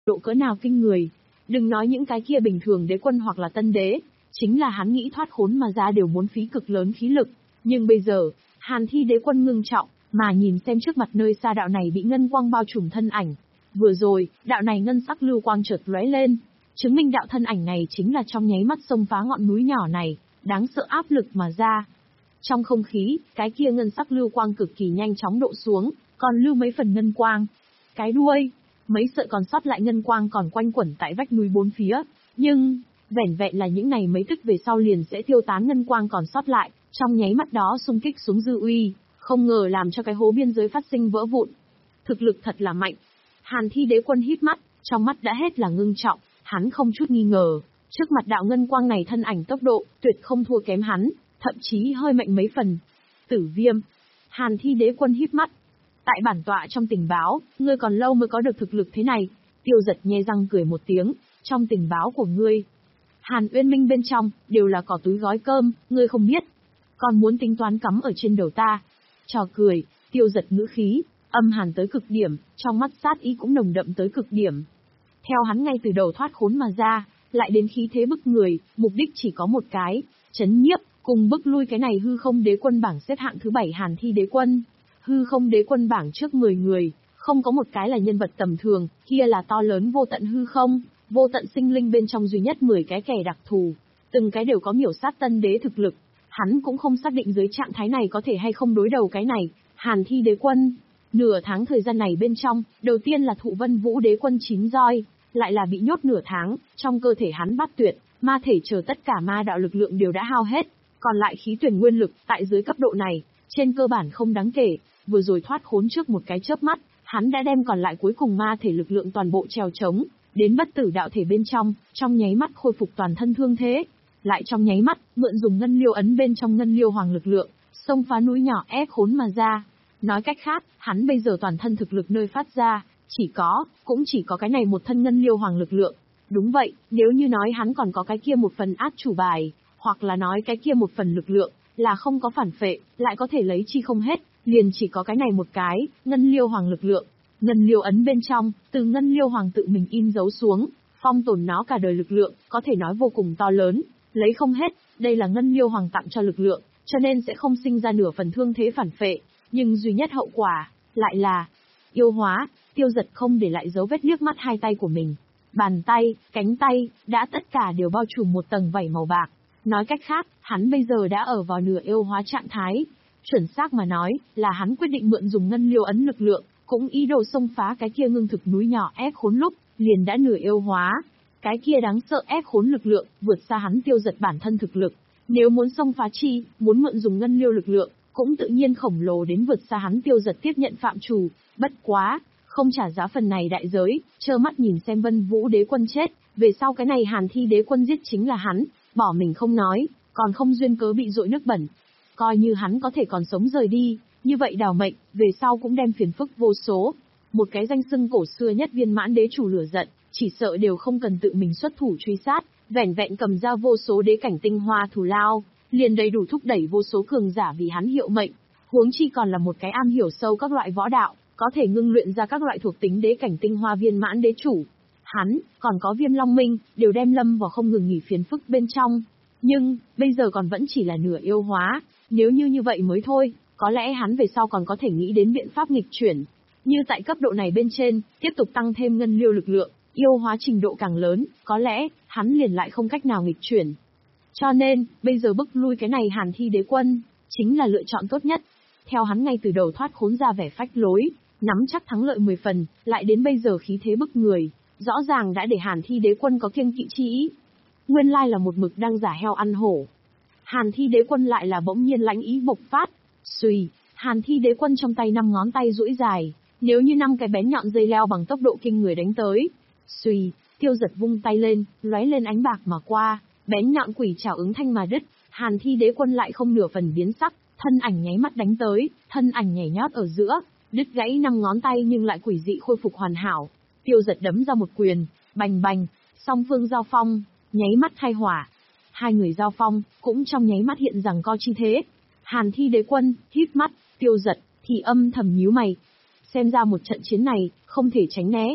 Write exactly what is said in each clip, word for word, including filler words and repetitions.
độ cỡ nào kinh người. Đừng nói những cái kia bình thường đế quân hoặc là tân đế, chính là hắn nghĩ thoát khốn mà ra đều muốn phí cực lớn khí lực. Nhưng bây giờ, Hàn Thi đế quân ngưng trọng, mà nhìn xem trước mặt nơi xa đạo này bị ngân quang bao trùm thân ảnh. Vừa rồi, đạo này ngân sắc lưu quang chợt lóe lên, chứng minh đạo thân ảnh này chính là trong nháy mắt xông phá ngọn núi nhỏ này, đáng sợ áp lực mà ra. Trong không khí, cái kia ngân sắc lưu quang cực kỳ nhanh chóng độ xuống, còn lưu mấy phần ngân quang. Cái đuôi, mấy sợi còn sót lại ngân quang còn quanh quẩn tại vách núi bốn phía, nhưng vẻn vẹn là những này mấy tức về sau liền sẽ tiêu tán ngân quang còn sót lại, trong nháy mắt đó xung kích xuống dư uy, không ngờ làm cho cái hố biên giới phát sinh vỡ vụn. Thực lực thật là mạnh. Hàn Thi đế quân hít mắt, trong mắt đã hết là ngưng trọng, hắn không chút nghi ngờ, trước mặt đạo ngân quang này thân ảnh tốc độ tuyệt không thua kém hắn, thậm chí hơi mạnh mấy phần. Tử Viêm. Hàn Thi đế quân hít mắt. Tại bản tọa trong tình báo, ngươi còn lâu mới có được thực lực thế này. Tiêu Giật nhe răng cười một tiếng, trong tình báo của ngươi, Hàn Uyên Minh bên trong đều là cỏ túi gói cơm, ngươi không biết, còn muốn tính toán cắm ở trên đầu ta. Trò cười, Tiêu Giật ngữ khí âm hàn tới cực điểm, trong mắt sát ý cũng nồng đậm tới cực điểm. Theo hắn ngay từ đầu thoát khốn mà ra, lại đến khí thế bức người, mục đích chỉ có một cái, chấn nhiếp, cùng bức lui cái này hư không đế quân bảng xếp hạng thứ bảy Hàn Thi đế quân. Hư không đế quân bảng trước mười người, không có một cái là nhân vật tầm thường, kia là to lớn vô tận hư không, vô tận sinh linh bên trong duy nhất mười cái kẻ đặc thù, từng cái đều có miểu sát tân đế thực lực. Hắn cũng không xác định dưới trạng thái này có thể hay không đối đầu cái này, Hàn Thi đế quân. Nửa tháng thời gian này bên trong, đầu tiên là thụ Vân Vũ đế quân chín roi, lại là bị nhốt nửa tháng, trong cơ thể hắn bát tuyệt, ma thể chờ tất cả ma đạo lực lượng đều đã hao hết, còn lại khí tuyển nguyên lực, tại dưới cấp độ này, trên cơ bản không đáng kể, vừa rồi thoát khốn trước một cái chớp mắt, hắn đã đem còn lại cuối cùng ma thể lực lượng toàn bộ treo trống, đến bất tử đạo thể bên trong, trong nháy mắt khôi phục toàn thân thương thế, lại trong nháy mắt, mượn dùng ngân liêu ấn bên trong ngân liêu hoàng lực lượng, xông phá núi nhỏ ép khốn mà ra. Nói cách khác, hắn bây giờ toàn thân thực lực nơi phát ra, chỉ có, cũng chỉ có cái này một thân ngân liêu hoàng lực lượng. Đúng vậy, nếu như nói hắn còn có cái kia một phần át chủ bài, hoặc là nói cái kia một phần lực lượng, là không có phản phệ, lại có thể lấy chi không hết, liền chỉ có cái này một cái, ngân liêu hoàng lực lượng. Ngân liêu ấn bên trong, từ ngân liêu hoàng tự mình in dấu xuống, phong tồn nó cả đời lực lượng, có thể nói vô cùng to lớn, lấy không hết, đây là ngân liêu hoàng tặng cho lực lượng, cho nên sẽ không sinh ra nửa phần thương thế phản phệ. Nhưng duy nhất hậu quả, lại là yêu hóa. Tiêu Giật không để lại dấu vết liếc mắt hai tay của mình. Bàn tay, cánh tay, đã tất cả đều bao trùm một tầng vảy màu bạc. Nói cách khác, hắn bây giờ đã ở vào nửa yêu hóa trạng thái. Chuẩn xác mà nói, là hắn quyết định mượn dùng ngân liêu ấn lực lượng, cũng ý đồ xông phá cái kia ngưng thực núi nhỏ ép khốn lúc, liền đã nửa yêu hóa. Cái kia đáng sợ ép khốn lực lượng, vượt xa hắn Tiêu Giật bản thân thực lực. Nếu muốn xông phá chi, muốn mượn dùng ngân liêu lực lượng, cũng tự nhiên khổng lồ đến vượt xa hắn Tiêu Giật tiếp nhận phạm trù, bất quá, không trả giá phần này đại giới, trơ mắt nhìn xem Vân Vũ đế quân chết, về sau cái này Hàn Thi đế quân giết chính là hắn, bỏ mình không nói, còn không duyên cớ bị dội nước bẩn. Coi như hắn có thể còn sống rời đi, như vậy đào mệnh, về sau cũng đem phiền phức vô số. Một cái danh xưng cổ xưa nhất viên mãn đế chủ lửa giận, chỉ sợ đều không cần tự mình xuất thủ truy sát, vẻn vẹn cầm ra vô số đế cảnh tinh hoa thù lao, liền đầy đủ thúc đẩy vô số cường giả vì hắn hiệu mệnh, huống chi còn là một cái am hiểu sâu các loại võ đạo, có thể ngưng luyện ra các loại thuộc tính đế cảnh tinh hoa viên mãn đế chủ. Hắn, còn có Viêm Long Minh, đều đem lâm vào không ngừng nghỉ phiền phức bên trong. Nhưng, bây giờ còn vẫn chỉ là nửa yêu hóa, nếu như như vậy mới thôi, có lẽ hắn về sau còn có thể nghĩ đến biện pháp nghịch chuyển. Như tại cấp độ này bên trên, tiếp tục tăng thêm ngân liêu lực lượng, yêu hóa trình độ càng lớn, có lẽ, hắn liền lại không cách nào nghịch chuyển. Cho nên, bây giờ bức lui cái này Hàn Thi đế quân, chính là lựa chọn tốt nhất. Theo hắn ngay từ đầu thoát khốn ra vẻ phách lối, nắm chắc thắng lợi mười phần, lại đến bây giờ khí thế bức người, rõ ràng đã để Hàn Thi đế quân có kiêng kỵ chi ý. Nguyên lai là một mực đang giả heo ăn hổ. Hàn Thi đế quân lại là bỗng nhiên lãnh ý bộc phát. Xùy, Hàn Thi đế quân trong tay năm ngón tay duỗi dài, nếu như năm cái bén nhọn dây leo bằng tốc độ kinh người đánh tới. Xùy, Tiêu Giật vung tay lên, lóe lên ánh bạc mà qua, bén nhọn quỷ trảo ứng thanh mà đứt. Hàn Thi đế quân lại không nửa phần biến sắc, thân ảnh nháy mắt đánh tới, thân ảnh nhảy nhót ở giữa, đứt gãy năm ngón tay nhưng lại quỷ dị khôi phục hoàn hảo. Tiêu Giật đấm ra một quyền, bành bành, song phương giao phong, nháy mắt khai hỏa. Hai người giao phong, cũng trong nháy mắt hiện rằng co chi thế. Hàn Thi đế quân, híp mắt, Tiêu Giật thì âm thầm nhíu mày. Xem ra một trận chiến này, không thể tránh né.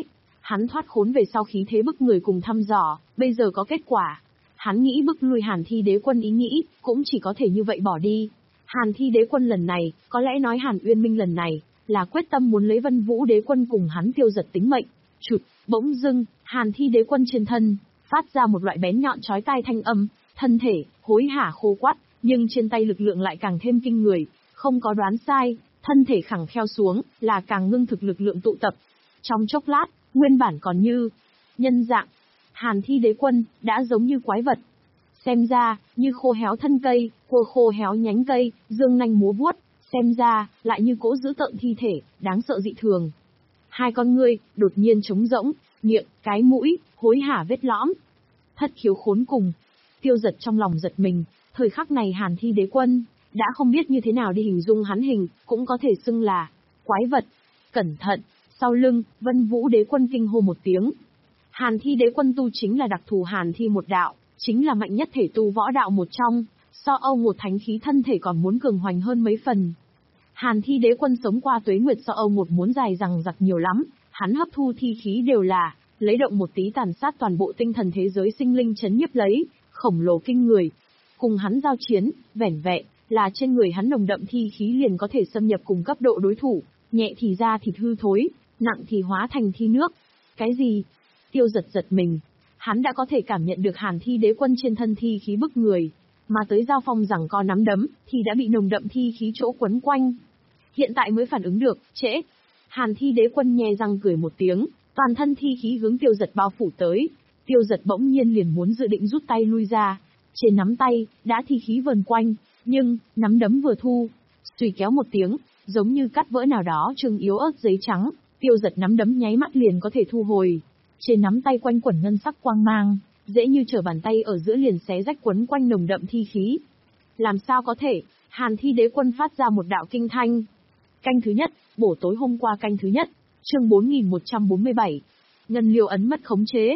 Hắn thoát khốn về sau khí thế bức người cùng thăm dò, bây giờ có kết quả. Hắn nghĩ bức lui Hàn Thi Đế Quân ý nghĩ, cũng chỉ có thể như vậy bỏ đi. Hàn Thi Đế Quân lần này, có lẽ nói Hàn Uyên Minh lần này, là quyết tâm muốn lấy Vân Vũ Đế Quân cùng hắn tiêu giật tính mệnh. Chụt, bỗng dưng, Hàn Thi Đế Quân trên thân, phát ra một loại bén nhọn chói tai thanh âm, thân thể, hối hả khô quắt, nhưng trên tay lực lượng lại càng thêm kinh người, không có đoán sai, thân thể khẳng kheo xuống, là càng ngưng thực lực lượng tụ tập. Trong chốc lát, nguyên bản còn như nhân dạng, Hàn Thi Đế Quân, đã giống như quái vật. Xem ra, như khô héo thân cây, cua khô héo nhánh cây, dương nanh múa vuốt, xem ra, lại như cỗ dữ tợn thi thể, đáng sợ dị thường. Hai con ngươi, đột nhiên trống rỗng, miệng, cái mũi, hối hả vết lõm. Thất khiếu khốn cùng. Tiêu giật trong lòng giật mình, thời khắc này Hàn Thi Đế Quân, đã không biết như thế nào đi hình dung hắn hình, cũng có thể xưng là quái vật. Cẩn thận, sau lưng, Vân Vũ Đế Quân kinh hô một tiếng. Hàn Thi Đế Quân tu chính là đặc thù Hàn Thi một đạo, chính là mạnh nhất thể tu võ đạo một trong, so Âu một thánh khí thân thể còn muốn cường hoành hơn mấy phần. Hàn Thi Đế Quân sống qua tuế nguyệt so Âu một muốn dài rằng giặc nhiều lắm, hắn hấp thu thi khí đều là lấy động một tí tàn sát toàn bộ tinh thần thế giới sinh linh chấn nhiếp lấy, khổng lồ kinh người. Cùng hắn giao chiến, vẻn vẹn là trên người hắn nồng đậm thi khí liền có thể xâm nhập cùng cấp độ đối thủ, nhẹ thì ra thịt hư thối, nặng thì hóa thành thi nước. Cái gì? Tiêu giật giật mình. Hắn đã có thể cảm nhận được Hàn Thi Đế Quân trên thân thi khí bức người, mà tới giao phong rằng co nắm đấm, thì đã bị nồng đậm thi khí chỗ quấn quanh. Hiện tại mới phản ứng được, trễ. Hàn Thi Đế Quân nhe răng cười một tiếng, toàn thân thi khí hướng tiêu giật bao phủ tới. Tiêu giật bỗng nhiên liền muốn dự định rút tay lui ra. Trên nắm tay, đã thi khí vờn quanh, nhưng, nắm đấm vừa thu, suy kéo một tiếng, giống như cắt vỡ nào đó chừng yếu ớt giấy trắng, tiêu giật nắm đấm nháy mắt liền có thể thu hồi. Trên nắm tay quanh quẩn ngân sắc quang mang, dễ như trở bàn tay ở giữa liền xé rách quấn quanh nồng đậm thi khí. Làm sao có thể? Hàn Thi Đế Quân phát ra một đạo kinh thanh. Canh thứ nhất, bổ tối hôm qua canh thứ nhất, chương bốn nghìn một trăm bốn mươi bảy. Ngân liêu ấn mất khống chế.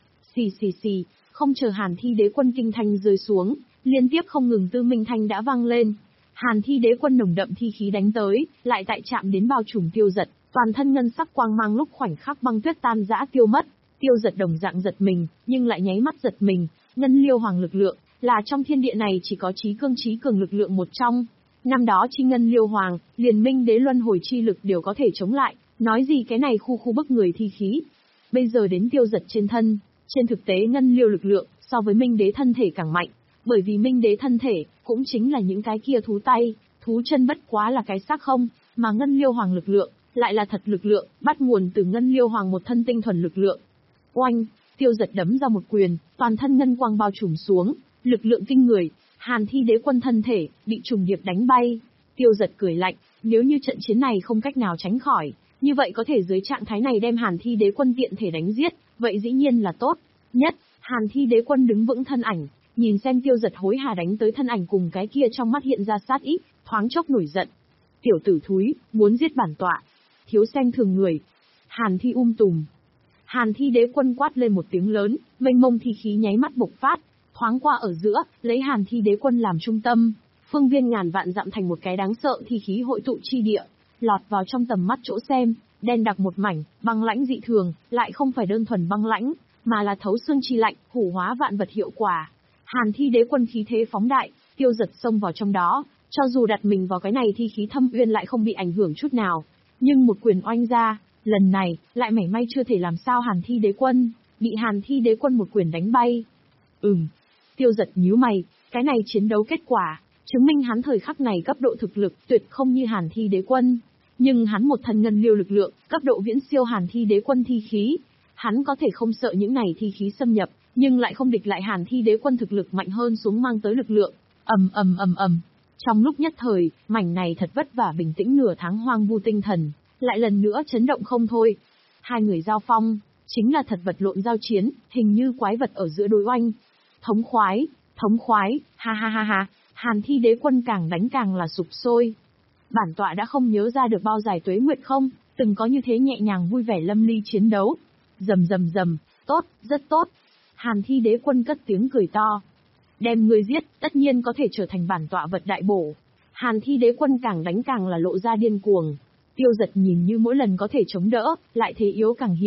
Xì xì xì, không chờ Hàn Thi Đế Quân kinh thanh rơi xuống, liên tiếp không ngừng tư minh thanh đã vang lên. Hàn Thi Đế Quân nồng đậm thi khí đánh tới, lại tại chạm đến bao trùm tiêu giật, toàn thân ngân sắc quang mang lúc khoảnh khắc băng tuyết tan rã tiêu mất. Tiêu giật đồng dạng giật mình, nhưng lại nháy mắt giật mình. Ngân liêu hoàng lực lượng, là trong thiên địa này chỉ có trí cương trí cường lực lượng một trong. Năm đó chi ngân liêu hoàng, liền minh đế luân hồi chi lực đều có thể chống lại, nói gì cái này khu khu bức người thi khí. Bây giờ đến tiêu giật trên thân, trên thực tế ngân liêu lực lượng, so với minh đế thân thể càng mạnh. Bởi vì minh đế thân thể, cũng chính là những cái kia thú tay, thú chân bất quá là cái xác không, mà ngân liêu hoàng lực lượng, lại là thật lực lượng, bắt nguồn từ ngân liêu hoàng một thân tinh thuần lực lượng. Oanh, tiêu giật đấm ra một quyền, toàn thân ngân quang bao trùm xuống, lực lượng kinh người, Hàn Thi Đế Quân thân thể, bị trùng điệp đánh bay. Tiêu giật cười lạnh, nếu như trận chiến này không cách nào tránh khỏi, như vậy có thể dưới trạng thái này đem Hàn Thi Đế Quân tiện thể đánh giết, vậy dĩ nhiên là tốt nhất. Hàn Thi Đế Quân đứng vững thân ảnh, nhìn xem tiêu giật hối hả đánh tới thân ảnh cùng cái kia trong mắt hiện ra sát ý, thoáng chốc nổi giận. Tiểu tử thúi, muốn giết bản tọa, thiếu xem thường người. Hàn Thi um tùm. Hàn Thi Đế Quân quát lên một tiếng lớn, mênh mông thi khí nháy mắt bộc phát, thoáng qua ở giữa, lấy Hàn Thi Đế Quân làm trung tâm, phương viên ngàn vạn dặm thành một cái đáng sợ thi khí hội tụ chi địa, lọt vào trong tầm mắt chỗ xem, đen đặc một mảnh, băng lãnh dị thường, lại không phải đơn thuần băng lãnh, mà là thấu xương chi lạnh, hủ hóa vạn vật hiệu quả. Hàn Thi Đế Quân khí thế phóng đại, tiêu giật xông vào trong đó, cho dù đặt mình vào cái này thi khí thâm uyên lại không bị ảnh hưởng chút nào, nhưng một quyền oanh ra, lần này, lại mảy may chưa thể làm sao Hàn Thi Đế Quân, bị Hàn Thi Đế Quân một quyền đánh bay. Ừm, tiêu giật nhíu mày, cái này chiến đấu kết quả, chứng minh hắn thời khắc này cấp độ thực lực tuyệt không như Hàn Thi Đế Quân, nhưng hắn một thân ngân liêu lực lượng, cấp độ viễn siêu Hàn Thi Đế Quân thi khí, hắn có thể không sợ những này thi khí xâm nhập, nhưng lại không địch lại Hàn Thi Đế Quân thực lực mạnh hơn xuống mang tới lực lượng. Ầm ầm ầm ầm. Trong lúc nhất thời, mảnh này thật vất vả bình tĩnh nửa tháng hoang vu tinh thần, lại lần nữa chấn động không thôi. Hai người giao phong, chính là thật vật lộn giao chiến, hình như quái vật ở giữa đối oanh. Thống khoái, thống khoái, ha ha ha ha, Hàn Thi Đế Quân càng đánh càng là sục sôi. Bản tọa đã không nhớ ra được bao dài tuế nguyệt không, từng có như thế nhẹ nhàng vui vẻ lâm ly chiến đấu. Rầm rầm rầm, tốt, rất tốt. Hàn Thi Đế Quân cất tiếng cười to. Đem ngươi giết, tất nhiên có thể trở thành bản tọa vật đại bổ. Hàn Thi Đế Quân càng đánh càng là lộ ra điên cuồng. Tiêu giật nhìn như mỗi lần có thể chống đỡ, lại thế yếu càng hiện.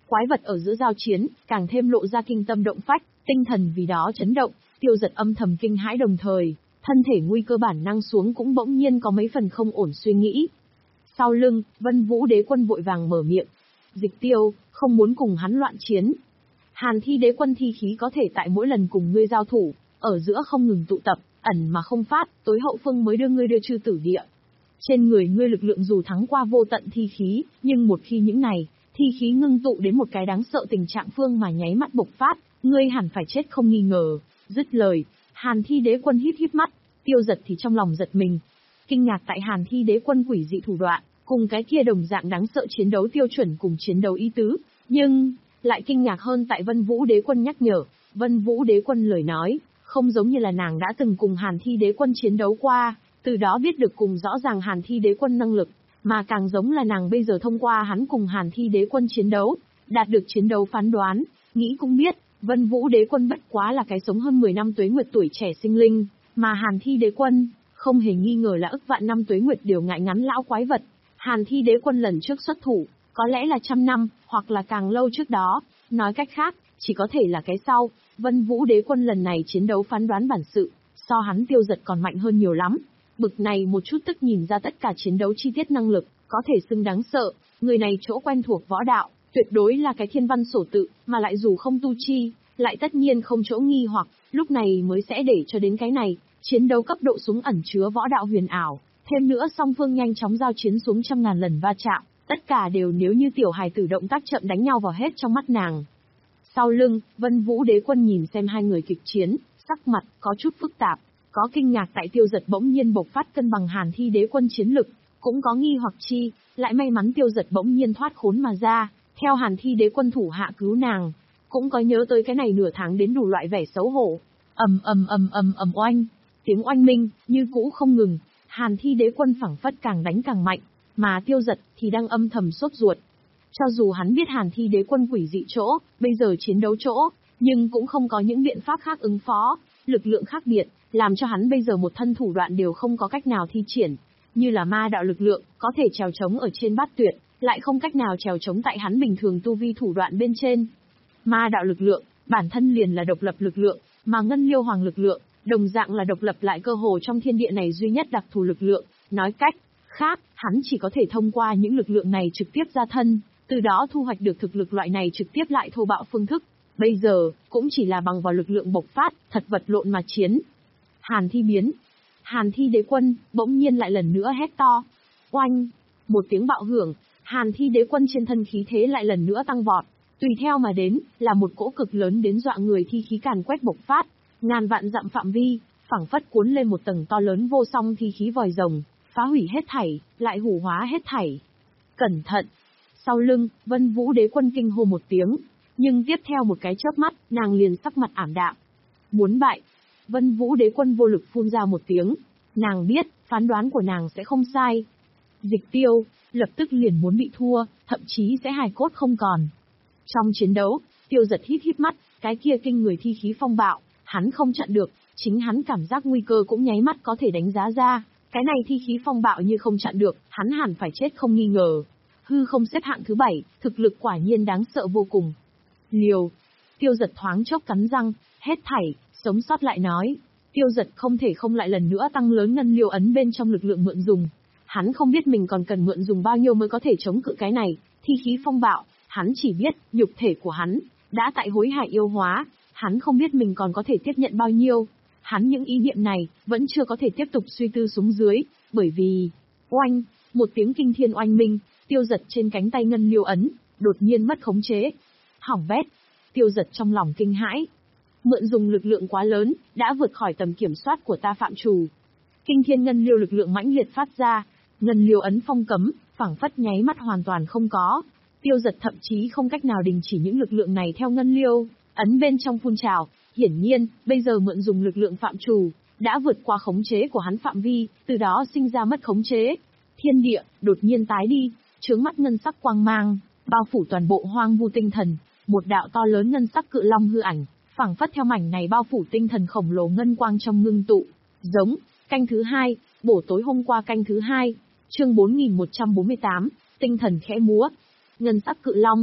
Quái vật ở giữa giao chiến, càng thêm lộ ra kinh tâm động phách, tinh thần vì đó chấn động, Tiêu Dật âm thầm kinh hãi đồng thời, thân thể nguy cơ bản năng xuống cũng bỗng nhiên có mấy phần không ổn suy nghĩ. Sau lưng, Vân Vũ Đế Quân vội vàng mở miệng. Dịch Tiêu, không muốn cùng hắn loạn chiến. Hàn Thi Đế Quân thi khí có thể tại mỗi lần cùng ngươi giao thủ, ở giữa không ngừng tụ tập, ẩn mà không phát, tối hậu phương mới đưa ngươi đưa chư tử địa. Trên người ngươi lực lượng dù thắng qua vô tận thi khí, nhưng một khi những này, thi khí ngưng tụ đến một cái đáng sợ tình trạng phương mà nháy mắt bộc phát, ngươi hẳn phải chết không nghi ngờ. Dứt lời, Hàn Thi Đế Quân híp híp mắt, Tiêu Dật thì trong lòng giật mình. Kinh ngạc tại Hàn Thi Đế Quân quỷ dị thủ đoạn, cùng cái kia đồng dạng đáng sợ chiến đấu tiêu chuẩn cùng chiến đấu ý tứ, nhưng lại kinh ngạc hơn tại Vân Vũ Đế Quân nhắc nhở. Vân Vũ Đế Quân lời nói, không giống như là nàng đã từng cùng Hàn Thi Đế Quân chiến đấu qua, từ đó biết được cùng rõ ràng Hàn Thi Đế Quân năng lực, mà càng giống là nàng bây giờ thông qua hắn cùng Hàn Thi Đế Quân chiến đấu, đạt được chiến đấu phán đoán. Nghĩ cũng biết, Vân Vũ Đế Quân bất quá là cái sống hơn mười năm tuế nguyệt tuổi trẻ sinh linh, mà Hàn Thi Đế Quân, không hề nghi ngờ là ức vạn năm tuế nguyệt điều ngại ngắn lão quái vật. Hàn Thi Đế Quân lần trước xuất thủ, có lẽ là trăm năm, hoặc là càng lâu trước đó, nói cách khác, chỉ có thể là cái sau. Vân Vũ Đế Quân lần này chiến đấu phán đoán bản sự, so hắn Tiêu Dật còn mạnh hơn nhiều lắm. Bực này một chút tức nhìn ra tất cả chiến đấu chi tiết năng lực, có thể xưng đáng sợ. Người này chỗ quen thuộc võ đạo, tuyệt đối là cái thiên văn sổ tự, mà lại dù không tu chi, lại tất nhiên không chỗ nghi hoặc, lúc này mới sẽ để cho đến cái này, chiến đấu cấp độ súng ẩn chứa võ đạo huyền ảo. Thêm nữa song phương nhanh chóng giao chiến xuống trăm ngàn lần va chạm, tất cả đều nếu như tiểu hài tử động tác chậm đánh nhau vào hết trong mắt nàng. Sau lưng, Vân Vũ Đế Quân nhìn xem hai người kịch chiến, sắc mặt có chút phức tạp, có kinh ngạc tại Tiêu Dật bỗng nhiên bộc phát cân bằng Hàn Thi Đế Quân chiến lực, cũng có nghi hoặc chi, lại may mắn Tiêu Dật bỗng nhiên thoát khốn mà ra, theo Hàn Thi Đế Quân thủ hạ cứu nàng, cũng có nhớ tới cái này nửa tháng đến đủ loại vẻ xấu hổ. Ầm ầm ầm ầm ầm oanh, tiếng oanh minh như cũ không ngừng. Hàn Thi Đế Quân phảng phất càng đánh càng mạnh, mà Tiêu Dật thì đang âm thầm sốt ruột. Cho dù hắn biết Hàn Thi Đế Quân quỷ dị chỗ, bây giờ chiến đấu chỗ, nhưng cũng không có những biện pháp khác ứng phó, lực lượng khác biệt, làm cho hắn bây giờ một thân thủ đoạn đều không có cách nào thi triển, như là ma đạo lực lượng, có thể trèo chống ở trên bát tuyệt, lại không cách nào trèo chống tại hắn bình thường tu vi thủ đoạn bên trên. Ma đạo lực lượng, bản thân liền là độc lập lực lượng, mà Ngân Liêu Hoàng lực lượng, đồng dạng là độc lập lại cơ hồ trong thiên địa này duy nhất đặc thù lực lượng, nói cách khác, hắn chỉ có thể thông qua những lực lượng này trực tiếp ra thân, từ đó thu hoạch được thực lực loại này trực tiếp lại thô bạo phương thức. Bây giờ, cũng chỉ là bằng vào lực lượng bộc phát, thật vật lộn mà chiến. Hàn Thi biến. Hàn Thi Đế Quân, bỗng nhiên lại lần nữa hét to. Oanh! Một tiếng bạo hưởng, Hàn Thi Đế Quân trên thân khí thế lại lần nữa tăng vọt. Tùy theo mà đến, là một cỗ cực lớn đến dọa người thi khí càn quét bộc phát, ngàn vạn dặm phạm vi, phảng phất cuốn lên một tầng to lớn vô song thi khí vòi rồng, phá hủy hết thảy, lại hủ hóa hết thảy. Cẩn thận! Sau lưng, Vân Vũ Đế Quân kinh hô một tiếng, nhưng tiếp theo một cái chớp mắt, nàng liền sắc mặt ảm đạm. Muốn bại. Vân Vũ Đế Quân vô lực phun ra một tiếng, nàng biết, phán đoán của nàng sẽ không sai. Dịch Tiêu, lập tức liền muốn bị thua, thậm chí sẽ hài cốt không còn. Trong chiến đấu, Tiêu Dật híp híp mắt, cái kia kinh người thi khí phong bạo, hắn không chặn được, chính hắn cảm giác nguy cơ cũng nháy mắt có thể đánh giá ra, cái này thi khí phong bạo như không chặn được, hắn hẳn phải chết không nghi ngờ. Hư không xếp hạng thứ bảy, thực lực quả nhiên đáng sợ vô cùng. Liều. Tiêu Dật thoáng chốc cắn răng, hết thảy, sống sót lại nói. Tiêu Dật không thể không lại lần nữa tăng lớn ngân liêu ấn bên trong lực lượng mượn dùng. Hắn không biết mình còn cần mượn dùng bao nhiêu mới có thể chống cự cái này, thi khí phong bạo, hắn chỉ biết, nhục thể của hắn, đã tại hối hại yêu hóa, hắn không biết mình còn có thể tiếp nhận bao nhiêu. Hắn những ý niệm này, vẫn chưa có thể tiếp tục suy tư xuống dưới, bởi vì, oanh, một tiếng kinh thiên oanh minh, Tiêu Dật trên cánh tay ngân liêu ấn, đột nhiên mất khống chế. Hỏng bét. Tiêu Dật trong lòng kinh hãi. Mượn dùng lực lượng quá lớn, đã vượt khỏi tầm kiểm soát của ta phạm trù. Kinh thiên ngân liêu lực lượng mãnh liệt phát ra, ngân liêu ấn phong cấm, phảng phất nháy mắt hoàn toàn không có. Tiêu Dật thậm chí không cách nào đình chỉ những lực lượng này theo ngân liêu ấn bên trong phun trào. Hiển nhiên, bây giờ mượn dùng lực lượng phạm trù, đã vượt qua khống chế của hắn phạm vi, từ đó sinh ra mất khống chế. Thiên địa, đột nhiên tái đi, chướng mắt ngân sắc quang mang, bao phủ toàn bộ hoang vu tinh thần, một đạo to lớn ngân sắc cự long hư ảnh, phảng phất theo mảnh này bao phủ tinh thần khổng lồ ngân quang trong ngưng tụ. Giống, canh thứ hai, bổ tối hôm qua canh thứ hai, chương bốn nghìn một trăm bốn mươi tám, tinh thần khẽ múa. Ngân sắc cự long,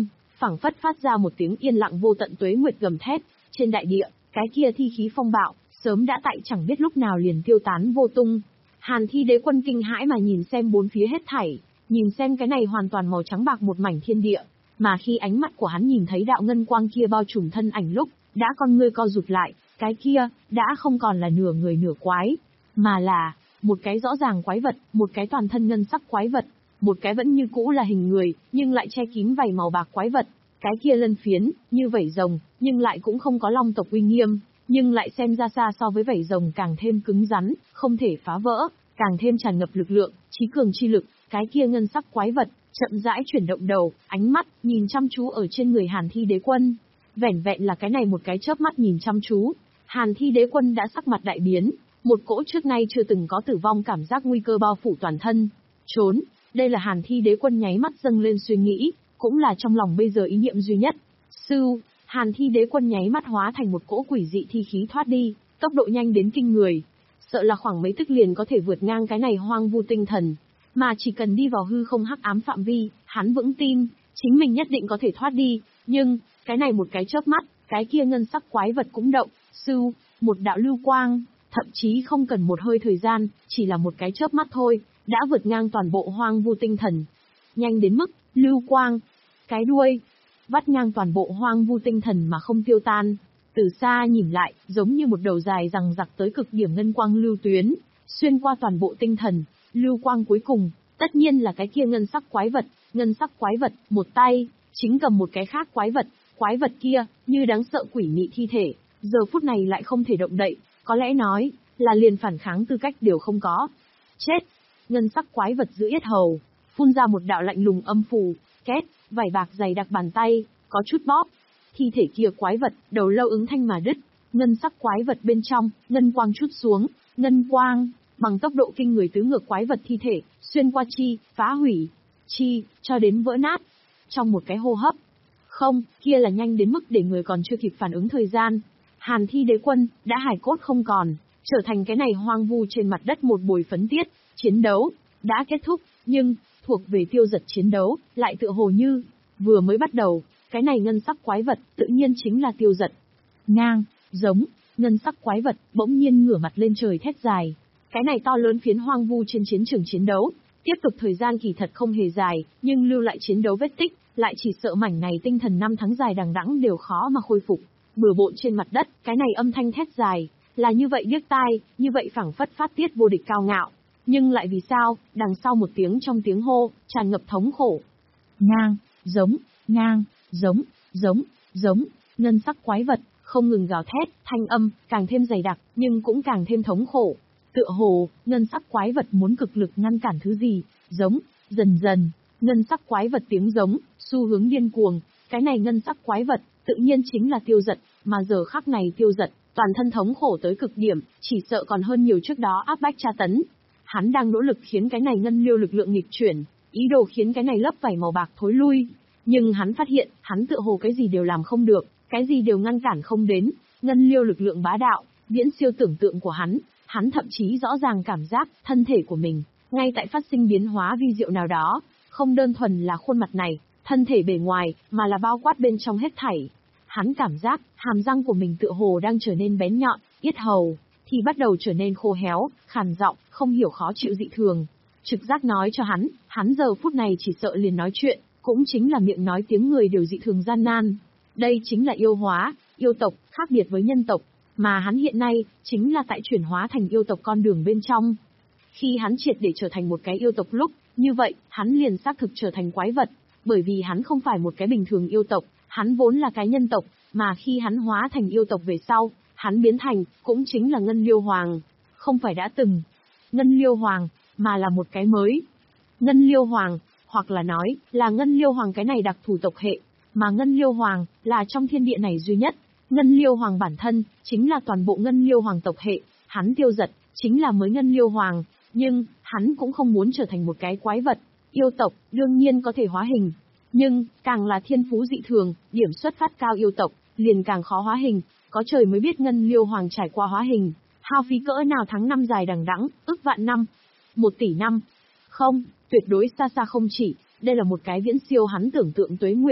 phảng phất phát ra một tiếng yên lặng vô tận tuế nguyệt gầm thét, trên đại địa, cái kia thi khí phong bạo, sớm đã tại chẳng biết lúc nào liền tiêu tán vô tung. Hàn Thi Đế Quân kinh hãi mà nhìn xem bốn phía hết thảy, nhìn xem cái này hoàn toàn màu trắng bạc một mảnh thiên địa, mà khi ánh mắt của hắn nhìn thấy đạo ngân quang kia bao trùm thân ảnh lúc, đã con ngươi co rụt lại, cái kia, đã không còn là nửa người nửa quái, mà là, một cái rõ ràng quái vật, một cái toàn thân ngân sắc quái vật, một cái vẫn như cũ là hình người, nhưng lại che kín vảy màu bạc quái vật, cái kia lân phiến, như vảy rồng, nhưng lại cũng không có long tộc uy nghiêm, nhưng lại xem ra xa so với vảy rồng càng thêm cứng rắn, không thể phá vỡ, càng thêm tràn ngập lực lượng, trí cường chi lực, cái kia ngân sắc quái vật, chậm rãi chuyển động đầu, ánh mắt, nhìn chăm chú ở trên người Hàn Thi Đế Quân. Vẻn vẹn là cái này một cái chớp mắt nhìn chăm chú, Hàn Thi Đế Quân đã sắc mặt đại biến, một cỗ trước nay chưa từng có tử vong cảm giác nguy cơ bao phủ toàn thân. Trốn, đây là Hàn Thi Đế Quân nháy mắt dâng lên suy nghĩ, cũng là trong lòng bây giờ ý niệm duy nhất. Sưu, Hàn Thi Đế Quân nháy mắt hóa thành một cỗ quỷ dị thi khí thoát đi, tốc độ nhanh đến kinh người. Sợ là khoảng mấy tức liền có thể vượt ngang cái này hoang vu tinh thần. Mà chỉ cần đi vào hư không hắc ám phạm vi, hắn vững tin, chính mình nhất định có thể thoát đi. Nhưng, cái này một cái chớp mắt, cái kia ngân sắc quái vật cũng động, sưu, một đạo lưu quang, thậm chí không cần một hơi thời gian, chỉ là một cái chớp mắt thôi, đã vượt ngang toàn bộ hoang vu tinh thần. Nhanh đến mức, lưu quang, cái đuôi, vắt ngang toàn bộ hoang vu tinh thần mà không tiêu tan. Từ xa nhìn lại, giống như một đầu dài rằng giặc tới cực điểm ngân quang lưu tuyến, xuyên qua toàn bộ tinh thần, lưu quang cuối cùng, tất nhiên là cái kia ngân sắc quái vật, ngân sắc quái vật, một tay, chính cầm một cái khác quái vật, quái vật kia, như đáng sợ quỷ mị thi thể, giờ phút này lại không thể động đậy, có lẽ nói, là liền phản kháng tư cách đều không có. Chết! Ngân sắc quái vật giữa yết hầu, phun ra một đạo lạnh lùng âm phù, két, vảy bạc dày đặc bàn tay, có chút bóp. Thi thể kia quái vật, đầu lâu ứng thanh mà đứt, ngân sắc quái vật bên trong, ngân quang chút xuống, ngân quang, bằng tốc độ kinh người tứ ngược quái vật thi thể, xuyên qua chi, phá hủy, chi, cho đến vỡ nát. Trong một cái hô hấp. Không, kia là nhanh đến mức để người còn chưa kịp phản ứng thời gian. Hàn Thi Đế Quân, đã hài cốt không còn, trở thành cái này hoang vu trên mặt đất một bồi phấn tiết, chiến đấu, đã kết thúc, nhưng, thuộc về tiêu giật chiến đấu, lại tựa hồ như, vừa mới bắt đầu, cái này ngân sắc quái vật, tự nhiên chính là tiêu giật. Ngang, giống, ngân sắc quái vật, bỗng nhiên ngửa mặt lên trời thét dài. Cái này to lớn phiến hoang vu trên chiến trường chiến đấu, tiếp tục thời gian kỳ thật không hề dài, nhưng lưu lại chiến đấu vết tích, lại chỉ sợ mảnh này tinh thần năm tháng dài đằng đẵng đều khó mà khôi phục. Bừa bộn trên mặt đất, cái này âm thanh thét dài, là như vậy điếc tai, như vậy phảng phất phát tiết vô địch cao ngạo. Nhưng lại vì sao, đằng sau một tiếng trong tiếng hô, tràn ngập thống khổ. Ngang, giống, ngang, giống, giống, giống, ngân sắc quái vật, không ngừng gào thét, thanh âm, càng thêm dày đặc, nhưng cũng càng thêm thống khổ. Tựa hồ, ngân sắc quái vật muốn cực lực ngăn cản thứ gì, giống, dần dần, ngân sắc quái vật tiếng giống, xu hướng điên cuồng, cái này ngân sắc quái vật, tự nhiên chính là tiêu giật, mà giờ khắc này tiêu giật, toàn thân thống khổ tới cực điểm, chỉ sợ còn hơn nhiều trước đó áp bách tra tấn. Hắn đang nỗ lực khiến cái này ngân liêu lực lượng nghịch chuyển, ý đồ khiến cái này lớp vảy màu bạc thối lui. Nhưng hắn phát hiện, hắn tựa hồ cái gì đều làm không được, cái gì đều ngăn cản không đến, ngân liêu lực lượng bá đạo, viễn siêu tưởng tượng của hắn, hắn thậm chí rõ ràng cảm giác, thân thể của mình, ngay tại phát sinh biến hóa vi diệu nào đó, không đơn thuần là khuôn mặt này, thân thể bề ngoài, mà là bao quát bên trong hết thảy. Hắn cảm giác, hàm răng của mình tựa hồ đang trở nên bén nhọn, yết hầu thì bắt đầu trở nên khô héo, khàn giọng, không hiểu khó chịu dị thường. Trực giác nói cho hắn, hắn giờ phút này chỉ sợ liền nói chuyện, cũng chính là miệng nói tiếng người đều dị thường gian nan. Đây chính là yêu hóa, yêu tộc, khác biệt với nhân tộc, mà hắn hiện nay, chính là tại chuyển hóa thành yêu tộc con đường bên trong. Khi hắn triệt để trở thành một cái yêu tộc lúc, như vậy, hắn liền xác thực trở thành quái vật, bởi vì hắn không phải một cái bình thường yêu tộc, hắn vốn là cái nhân tộc, mà khi hắn hóa thành yêu tộc về sau, hắn biến thành, cũng chính là Ngân Liêu Hoàng. Không phải đã từng Ngân Liêu Hoàng, mà là một cái mới. Ngân Liêu Hoàng, hoặc là nói, là Ngân Liêu Hoàng cái này đặc thù tộc hệ, mà Ngân Liêu Hoàng, là trong thiên địa này duy nhất. Ngân Liêu Hoàng bản thân, chính là toàn bộ Ngân Liêu Hoàng tộc hệ, hắn tiêu giật, chính là mới Ngân Liêu Hoàng, nhưng, hắn cũng không muốn trở thành một cái quái vật. Yêu tộc, đương nhiên có thể hóa hình, nhưng, càng là thiên phú dị thường, điểm xuất phát cao yêu tộc, liền càng khó hóa hình, có trời mới biết Ngân Liêu Hoàng trải qua hóa hình, hao phí cỡ nào tháng năm dài đằng đẵng, ức vạn năm, một tỷ năm. Không, tuyệt đối xa xa không chỉ, đây là một cái viễn siêu hắn tưởng tượng tuế nguyệt.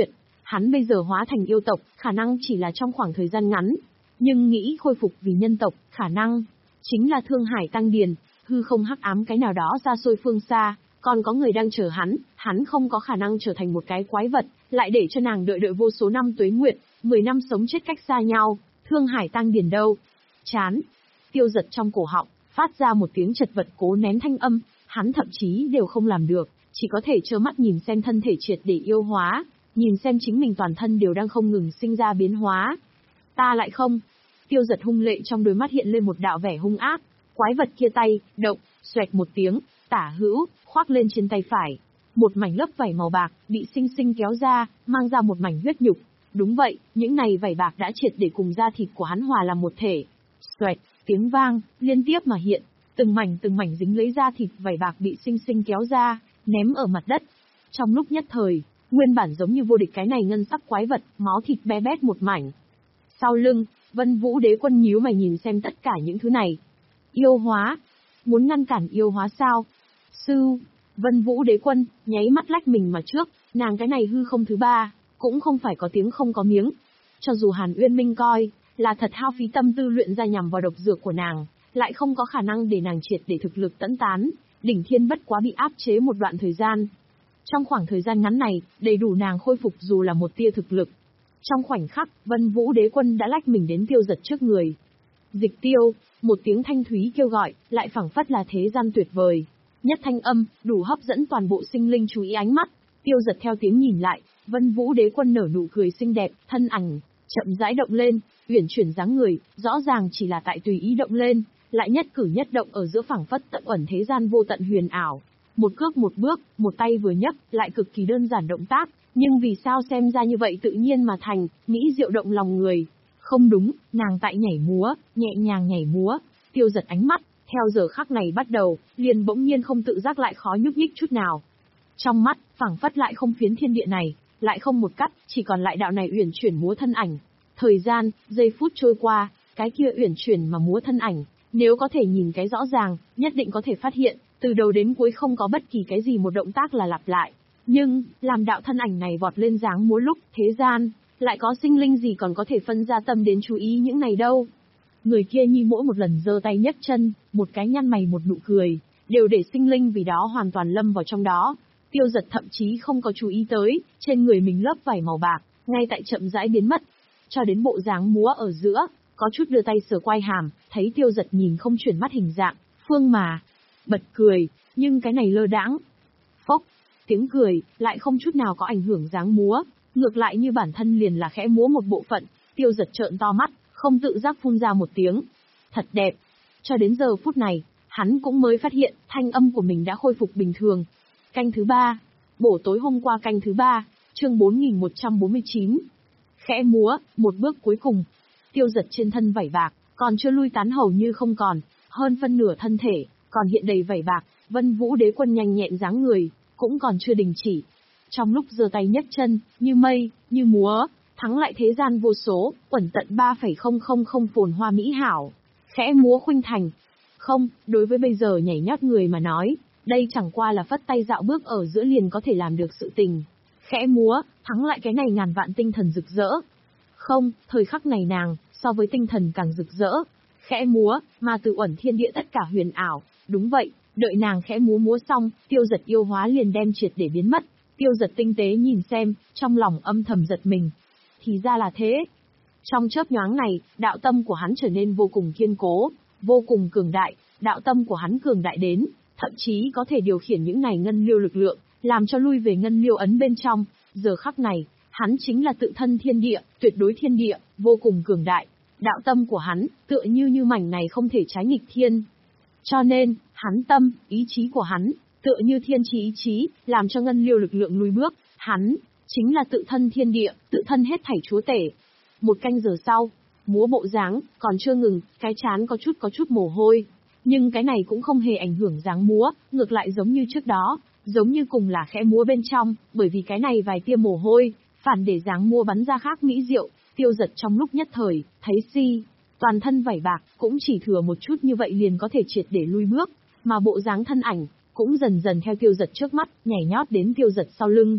Hắn bây giờ hóa thành yêu tộc, khả năng chỉ là trong khoảng thời gian ngắn. Nhưng nghĩ khôi phục vì nhân tộc, khả năng chính là thương hải tăng điền, hư không hắc ám cái nào đó xa xôi phương xa, còn có người đang chờ hắn, hắn không có khả năng trở thành một cái quái vật, lại để cho nàng đợi đợi vô số năm tuế nguyệt, mười năm sống chết cách xa nhau, thương hải tăng điền đâu. Chán. Tiêu Giật trong cổ họng, phát ra một tiếng chật vật cố nén thanh âm, hắn thậm chí đều không làm được, chỉ có thể trơ mắt nhìn xem thân thể triệt để yêu hóa, nhìn xem chính mình toàn thân đều đang không ngừng sinh ra biến hóa. Ta lại không. Tiêu Giật hung lệ trong đôi mắt hiện lên một đạo vẻ hung ác, quái vật kia tay, động, xoẹt một tiếng, tả hữu, khoác lên trên tay phải. Một mảnh lớp vảy màu bạc, bị sinh sinh kéo ra, mang ra một mảnh huyết nhục. Đúng vậy, những này vảy bạc đã triệt để cùng da thịt của hắn hòa làm một thể. Xoẹt, tiếng vang, liên tiếp mà hiện, từng mảnh từng mảnh dính lấy da thịt vảy bạc bị sinh sinh kéo ra, ném ở mặt đất. Trong lúc nhất thời, nguyên bản giống như vô địch cái này ngân sắc quái vật, máu thịt bé bét một mảnh. Sau lưng, Vân Vũ Đế Quân nhíu mày nhìn xem tất cả những thứ này. Yêu hóa? Muốn ngăn cản yêu hóa sao? Sư, Vân Vũ Đế Quân, nháy mắt lách mình mà trước, nàng cái này hư không thứ ba, cũng không phải có tiếng không có miếng. Cho dù Hàn Uyên Minh coi, là thật hao phí tâm tư luyện ra nhằm vào độc dược của nàng, lại không có khả năng để nàng triệt để thực lực tẫn tán, đỉnh thiên bất quá bị áp chế một đoạn thời gian. Trong khoảng thời gian ngắn này, đầy đủ nàng khôi phục dù là một tia thực lực. Trong khoảnh khắc, Vân Vũ Đế Quân đã lách mình đến Tiêu Giật trước người. Dịch tiêu, một tiếng thanh thúy kêu gọi, lại phảng phất là thế gian tuyệt vời. Nhất thanh âm, đủ hấp dẫn toàn bộ sinh linh chú ý ánh mắt. Tiêu Giật theo tiếng nhìn lại, Vân Vũ Đế Quân nở nụ cười xinh đẹp, thân ảnh chậm rãi động lên, uyển chuyển dáng người, rõ ràng chỉ là tại tùy ý động lên, lại nhất cử nhất động ở giữa phảng phất tận ẩn thế gian vô tận huyền ảo. Một cước một bước, một tay vừa nhấc, lại cực kỳ đơn giản động tác, nhưng vì sao xem ra như vậy tự nhiên mà thành, mỹ diệu động lòng người. Không đúng, nàng tại nhảy múa, nhẹ nhàng nhảy múa. Tiêu Giật ánh mắt, theo giờ khắc này bắt đầu, liền bỗng nhiên không tự giác lại khó nhúc nhích chút nào. Trong mắt, phảng phất lại không phiến thiên địa này, lại không một cắt, chỉ còn lại đạo này uyển chuyển múa thân ảnh. Thời gian, giây phút trôi qua, cái kia uyển chuyển mà múa thân ảnh, nếu có thể nhìn cái rõ ràng, nhất định có thể phát hiện, từ đầu đến cuối không có bất kỳ cái gì một động tác là lặp lại. Nhưng, làm đạo thân ảnh này vọt lên dáng múa lúc, thế gian, lại có sinh linh gì còn có thể phân ra tâm đến chú ý những này đâu. Người kia như mỗi một lần giơ tay nhấc chân, một cái nhăn mày một nụ cười, đều để sinh linh vì đó hoàn toàn lâm vào trong đó. Tiêu Giật thậm chí không có chú ý tới, trên người mình lớp vảy màu bạc, ngay tại chậm rãi biến mất. Cho đến bộ dáng múa ở giữa, có chút đưa tay sờ quai hàm, thấy Tiêu Giật nhìn không chuyển mắt hình dạng, phương mà. Bật cười, nhưng cái này lơ đãng. Phốc, tiếng cười, lại không chút nào có ảnh hưởng dáng múa, ngược lại như bản thân liền là khẽ múa một bộ phận. Tiêu Giật trợn to mắt, không tự giác phun ra một tiếng. Thật đẹp. Cho đến giờ phút này, hắn cũng mới phát hiện, thanh âm của mình đã khôi phục bình thường. Canh thứ ba. Bổ tối hôm qua canh thứ ba, chương bốn nghìn một trăm bốn mươi chín. Khẽ múa, một bước cuối cùng. Tiêu Giật trên thân vảy bạc, còn chưa lui tán hầu như không còn, hơn phân nửa thân thể, còn hiện đầy vảy bạc. Vân Vũ Đế Quân nhanh nhẹn dáng người, cũng còn chưa đình chỉ. Trong lúc giơ tay nhấc chân, như mây, như múa, thắng lại thế gian vô số, uẩn tận ba phẩy không không không phồn hoa mỹ hảo. Khẽ múa khuynh thành. Không, đối với bây giờ nhảy nhót người mà nói, đây chẳng qua là phất tay dạo bước ở giữa liền có thể làm được sự tình. Khẽ múa, thắng lại cái này ngàn vạn tinh thần rực rỡ. Không, thời khắc này nàng, so với tinh thần càng rực rỡ. Khẽ múa, mà tự uẩn thiên địa tất cả huyền ảo. Đúng vậy, đợi nàng khẽ múa múa xong, Tiêu Giật yêu hóa liền đem triệt để biến mất. Tiêu Giật tinh tế nhìn xem, trong lòng âm thầm giật mình. Thì ra là thế. Trong chớp nhoáng này, đạo tâm của hắn trở nên vô cùng kiên cố, vô cùng cường đại. Đạo tâm của hắn cường đại đến, thậm chí có thể điều khiển những này ngân liêu lực lượng, làm cho lui về ngân liêu ấn bên trong. Giờ khắc này, hắn chính là tự thân thiên địa, tuyệt đối thiên địa, vô cùng cường đại. Đạo tâm của hắn, tựa như như mảnh này không thể trái nghịch thiên. Cho nên, hắn tâm, ý chí của hắn, tựa như thiên chí ý chí, làm cho ngân liêu lực lượng lùi bước. Hắn, chính là tự thân thiên địa, tự thân hết thảy chúa tể. Một canh giờ sau, múa bộ dáng, còn chưa ngừng, cái chán có chút có chút mồ hôi. Nhưng cái này cũng không hề ảnh hưởng dáng múa, ngược lại giống như trước đó, giống như cùng là khẽ múa bên trong, bởi vì cái này vài tia mồ hôi, phản để dáng múa bắn ra khác mỹ diệu. Tiêu Giật trong lúc nhất thời, thấy si, toàn thân vảy bạc, cũng chỉ thừa một chút như vậy liền có thể triệt để lui bước, mà bộ dáng thân ảnh, cũng dần dần theo Tiêu Giật trước mắt, nhảy nhót đến Tiêu Giật sau lưng.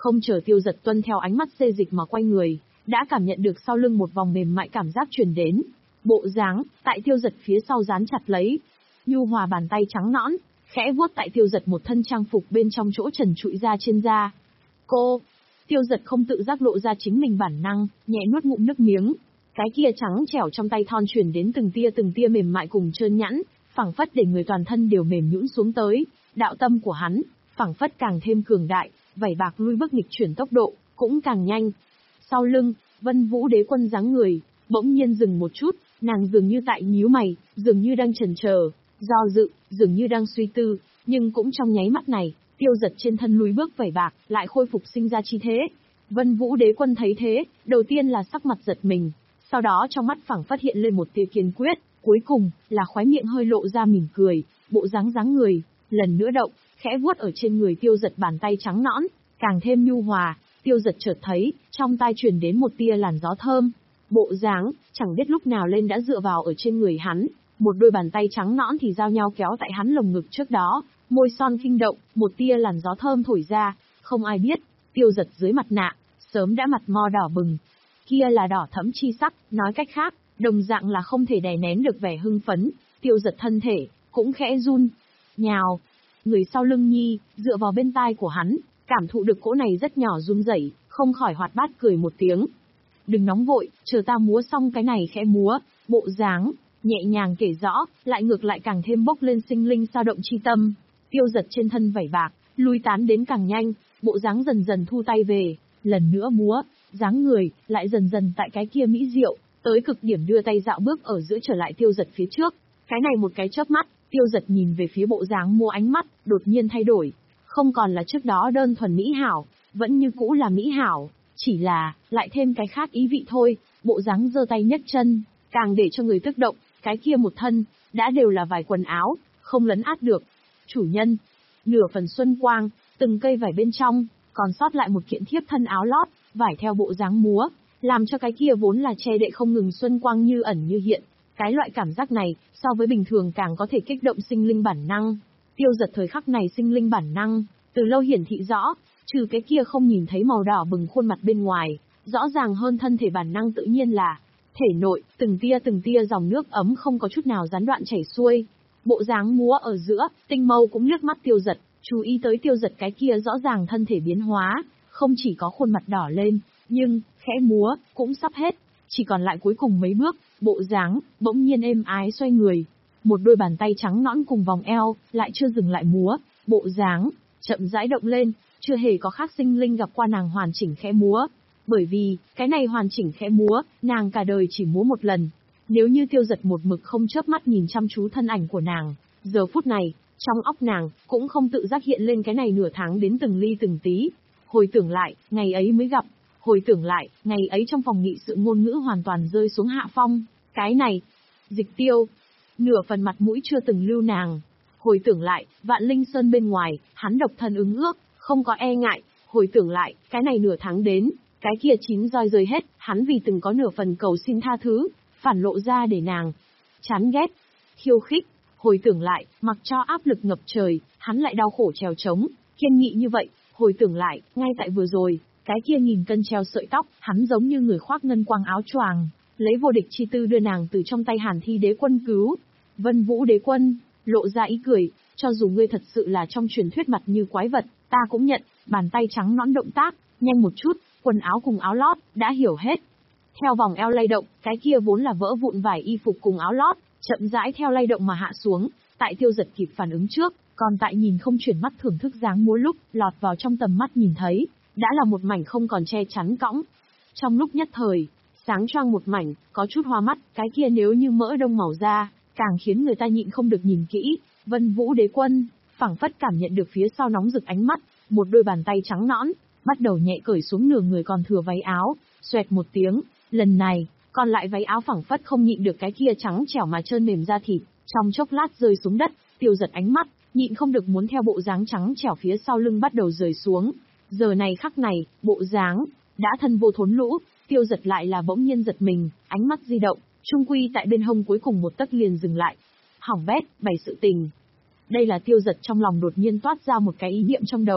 Không chờ Tiêu Dật tuân theo ánh mắt xê dịch mà quay người, đã cảm nhận được sau lưng một vòng mềm mại cảm giác truyền đến. Bộ dáng, tại Tiêu Dật phía sau dán chặt lấy. Nhu hòa bàn tay trắng nõn, khẽ vuốt tại Tiêu Dật một thân trang phục bên trong chỗ trần trụi ra trên da. Cô! Tiêu Dật không tự giác lộ ra chính mình bản năng, nhẹ nuốt ngụm nước miếng. Cái kia trắng trẻo trong tay thon truyền đến từng tia từng tia mềm mại cùng trơn nhẵn, phảng phất để người toàn thân đều mềm nhũn xuống tới. Đạo tâm của hắn, phảng phất càng thêm cường đại, vảy bạc lui bước nghịch chuyển tốc độ, cũng càng nhanh. Sau lưng, Vân Vũ Đế Quân dáng người, bỗng nhiên dừng một chút, nàng dường như tại nhíu mày, dường như đang chần chờ, do dự, dường như đang suy tư, nhưng cũng trong nháy mắt này, Tiêu Dật trên thân lùi bước vảy bạc, lại khôi phục sinh ra chi thế. Vân Vũ Đế Quân thấy thế, đầu tiên là sắc mặt giật mình, sau đó trong mắt phảng phất hiện lên một tia kiên quyết, cuối cùng là khóe miệng hơi lộ ra mỉm cười, bộ dáng dáng người lần nữa động, khẽ vuốt ở trên người Tiêu Dật bàn tay trắng nõn, càng thêm nhu hòa. Tiêu Dật chợt thấy, trong tai truyền đến một tia làn gió thơm. Bộ dáng, chẳng biết lúc nào lên đã dựa vào ở trên người hắn, một đôi bàn tay trắng nõn thì giao nhau kéo tại hắn lồng ngực trước đó, môi son kinh động, một tia làn gió thơm thổi ra, không ai biết, Tiêu Dật dưới mặt nạ, sớm đã mặt mo đỏ bừng. Kia là đỏ thẫm chi sắc, nói cách khác, đồng dạng là không thể đè nén được vẻ hưng phấn, Tiêu Dật thân thể, cũng khẽ run. Nhào, người sau lưng Nhi, dựa vào bên tai của hắn, cảm thụ được cỗ này rất nhỏ run rẩy, không khỏi hoạt bát cười một tiếng. Đừng nóng vội, chờ ta múa xong cái này khẽ múa, bộ dáng, nhẹ nhàng kể rõ, lại ngược lại càng thêm bốc lên sinh linh sao động chi tâm. Tiêu Dật trên thân vảy bạc, lui tán đến càng nhanh, bộ dáng dần dần thu tay về, lần nữa múa, dáng người, lại dần dần tại cái kia mỹ diệu, tới cực điểm đưa tay dạo bước ở giữa trở lại Tiêu Dật phía trước. Cái này một cái chớp mắt, Tiêu Dật nhìn về phía bộ dáng múa ánh mắt, đột nhiên thay đổi. Không còn là trước đó đơn thuần mỹ hảo, vẫn như cũ là mỹ hảo, chỉ là, lại thêm cái khác ý vị thôi, bộ dáng giơ tay nhấc chân, càng để cho người tức động, cái kia một thân, đã đều là vải quần áo, không lấn át được. Chủ nhân, nửa phần xuân quang, từng cây vải bên trong, còn sót lại một kiện thiếp thân áo lót, vải theo bộ dáng múa, làm cho cái kia vốn là che đậy không ngừng xuân quang như ẩn như hiện. Cái loại cảm giác này, so với bình thường càng có thể kích động sinh linh bản năng. Tiêu Dật thời khắc này sinh linh bản năng, từ lâu hiển thị rõ, trừ cái kia không nhìn thấy màu đỏ bừng khuôn mặt bên ngoài, rõ ràng hơn thân thể bản năng tự nhiên là thể nội, từng tia từng tia dòng nước ấm không có chút nào gián đoạn chảy xuôi. Bộ dáng múa ở giữa, Tinh Mâu cũng liếc mắt Tiêu Dật, chú ý tới Tiêu Dật cái kia rõ ràng thân thể biến hóa, không chỉ có khuôn mặt đỏ lên, nhưng, khẽ múa, cũng sắp hết, chỉ còn lại cuối cùng mấy bước, bộ dáng, bỗng nhiên êm ái xoay người. Một đôi bàn tay trắng nõn cùng vòng eo, lại chưa dừng lại múa, bộ dáng, chậm rãi động lên, chưa hề có khác sinh linh gặp qua nàng hoàn chỉnh khẽ múa. Bởi vì, cái này hoàn chỉnh khẽ múa, nàng cả đời chỉ múa một lần. Nếu như Tiêu Dật một mực không chớp mắt nhìn chăm chú thân ảnh của nàng, giờ phút này, trong óc nàng, cũng không tự giác hiện lên cái này nửa tháng đến từng ly từng tí. Hồi tưởng lại, ngày ấy mới gặp, hồi tưởng lại, ngày ấy trong phòng nghị sự ngôn ngữ hoàn toàn rơi xuống hạ phong. Cái này, Dịch Tiêu, nửa phần mặt mũi chưa từng lưu nàng. Hồi tưởng lại, Vạn Linh Sơn bên ngoài, hắn độc thân ứng ước, không có e ngại. Hồi tưởng lại, cái này nửa tháng đến, cái kia chín roi rơi hết, hắn vì từng có nửa phần cầu xin tha thứ, phản lộ ra để nàng chán ghét, khiêu khích. Hồi tưởng lại, mặc cho áp lực ngập trời, hắn lại đau khổ trèo trống, kiên nghị như vậy. Hồi tưởng lại, ngay tại vừa rồi, cái kia nghìn cân treo sợi tóc, hắn giống như người khoác ngân quang áo choàng, lấy vô địch chi tư đưa nàng từ trong tay Hàn Thi Đế Quân cứu. Vân Vũ Đế Quân lộ ra ý cười, cho dù ngươi thật sự là trong truyền thuyết mặt như quái vật, ta cũng nhận. Bàn tay trắng nõn động tác, nhanh một chút, quần áo cùng áo lót, đã hiểu hết. Theo vòng eo lay động, cái kia vốn là vỡ vụn vải y phục cùng áo lót, chậm rãi theo lay động mà hạ xuống, tại Tiêu Dật kịp phản ứng trước, còn tại nhìn không chuyển mắt thưởng thức dáng múa lúc, lọt vào trong tầm mắt nhìn thấy, đã là một mảnh không còn che chắn cõng. Trong lúc nhất thời, sáng choang một mảnh, có chút hoa mắt, cái kia nếu như mỡ đông màu da, càng khiến người ta nhịn không được nhìn kỹ. Vân Vũ Đế Quân, phảng phất cảm nhận được phía sau nóng rực ánh mắt, một đôi bàn tay trắng nõn, bắt đầu nhẹ cởi xuống nửa người còn thừa váy áo, xoẹt một tiếng, lần này, còn lại váy áo phảng phất không nhịn được cái kia trắng trẻo mà trơn mềm da thịt, trong chốc lát rơi xuống đất. Tiêu Dật ánh mắt, nhịn không được muốn theo bộ dáng trắng trẻo phía sau lưng bắt đầu rời xuống. Giờ này khắc này, bộ dáng đã thân vô thốn lũ, Tiêu Dật lại là bỗng nhiên giật mình, ánh mắt di động, trung quy tại bên hông cuối cùng một tấc liền dừng lại. Hỏng bét, bày sự tình. Đây là Tiêu Dật trong lòng đột nhiên toát ra một cái ý niệm trong đầu,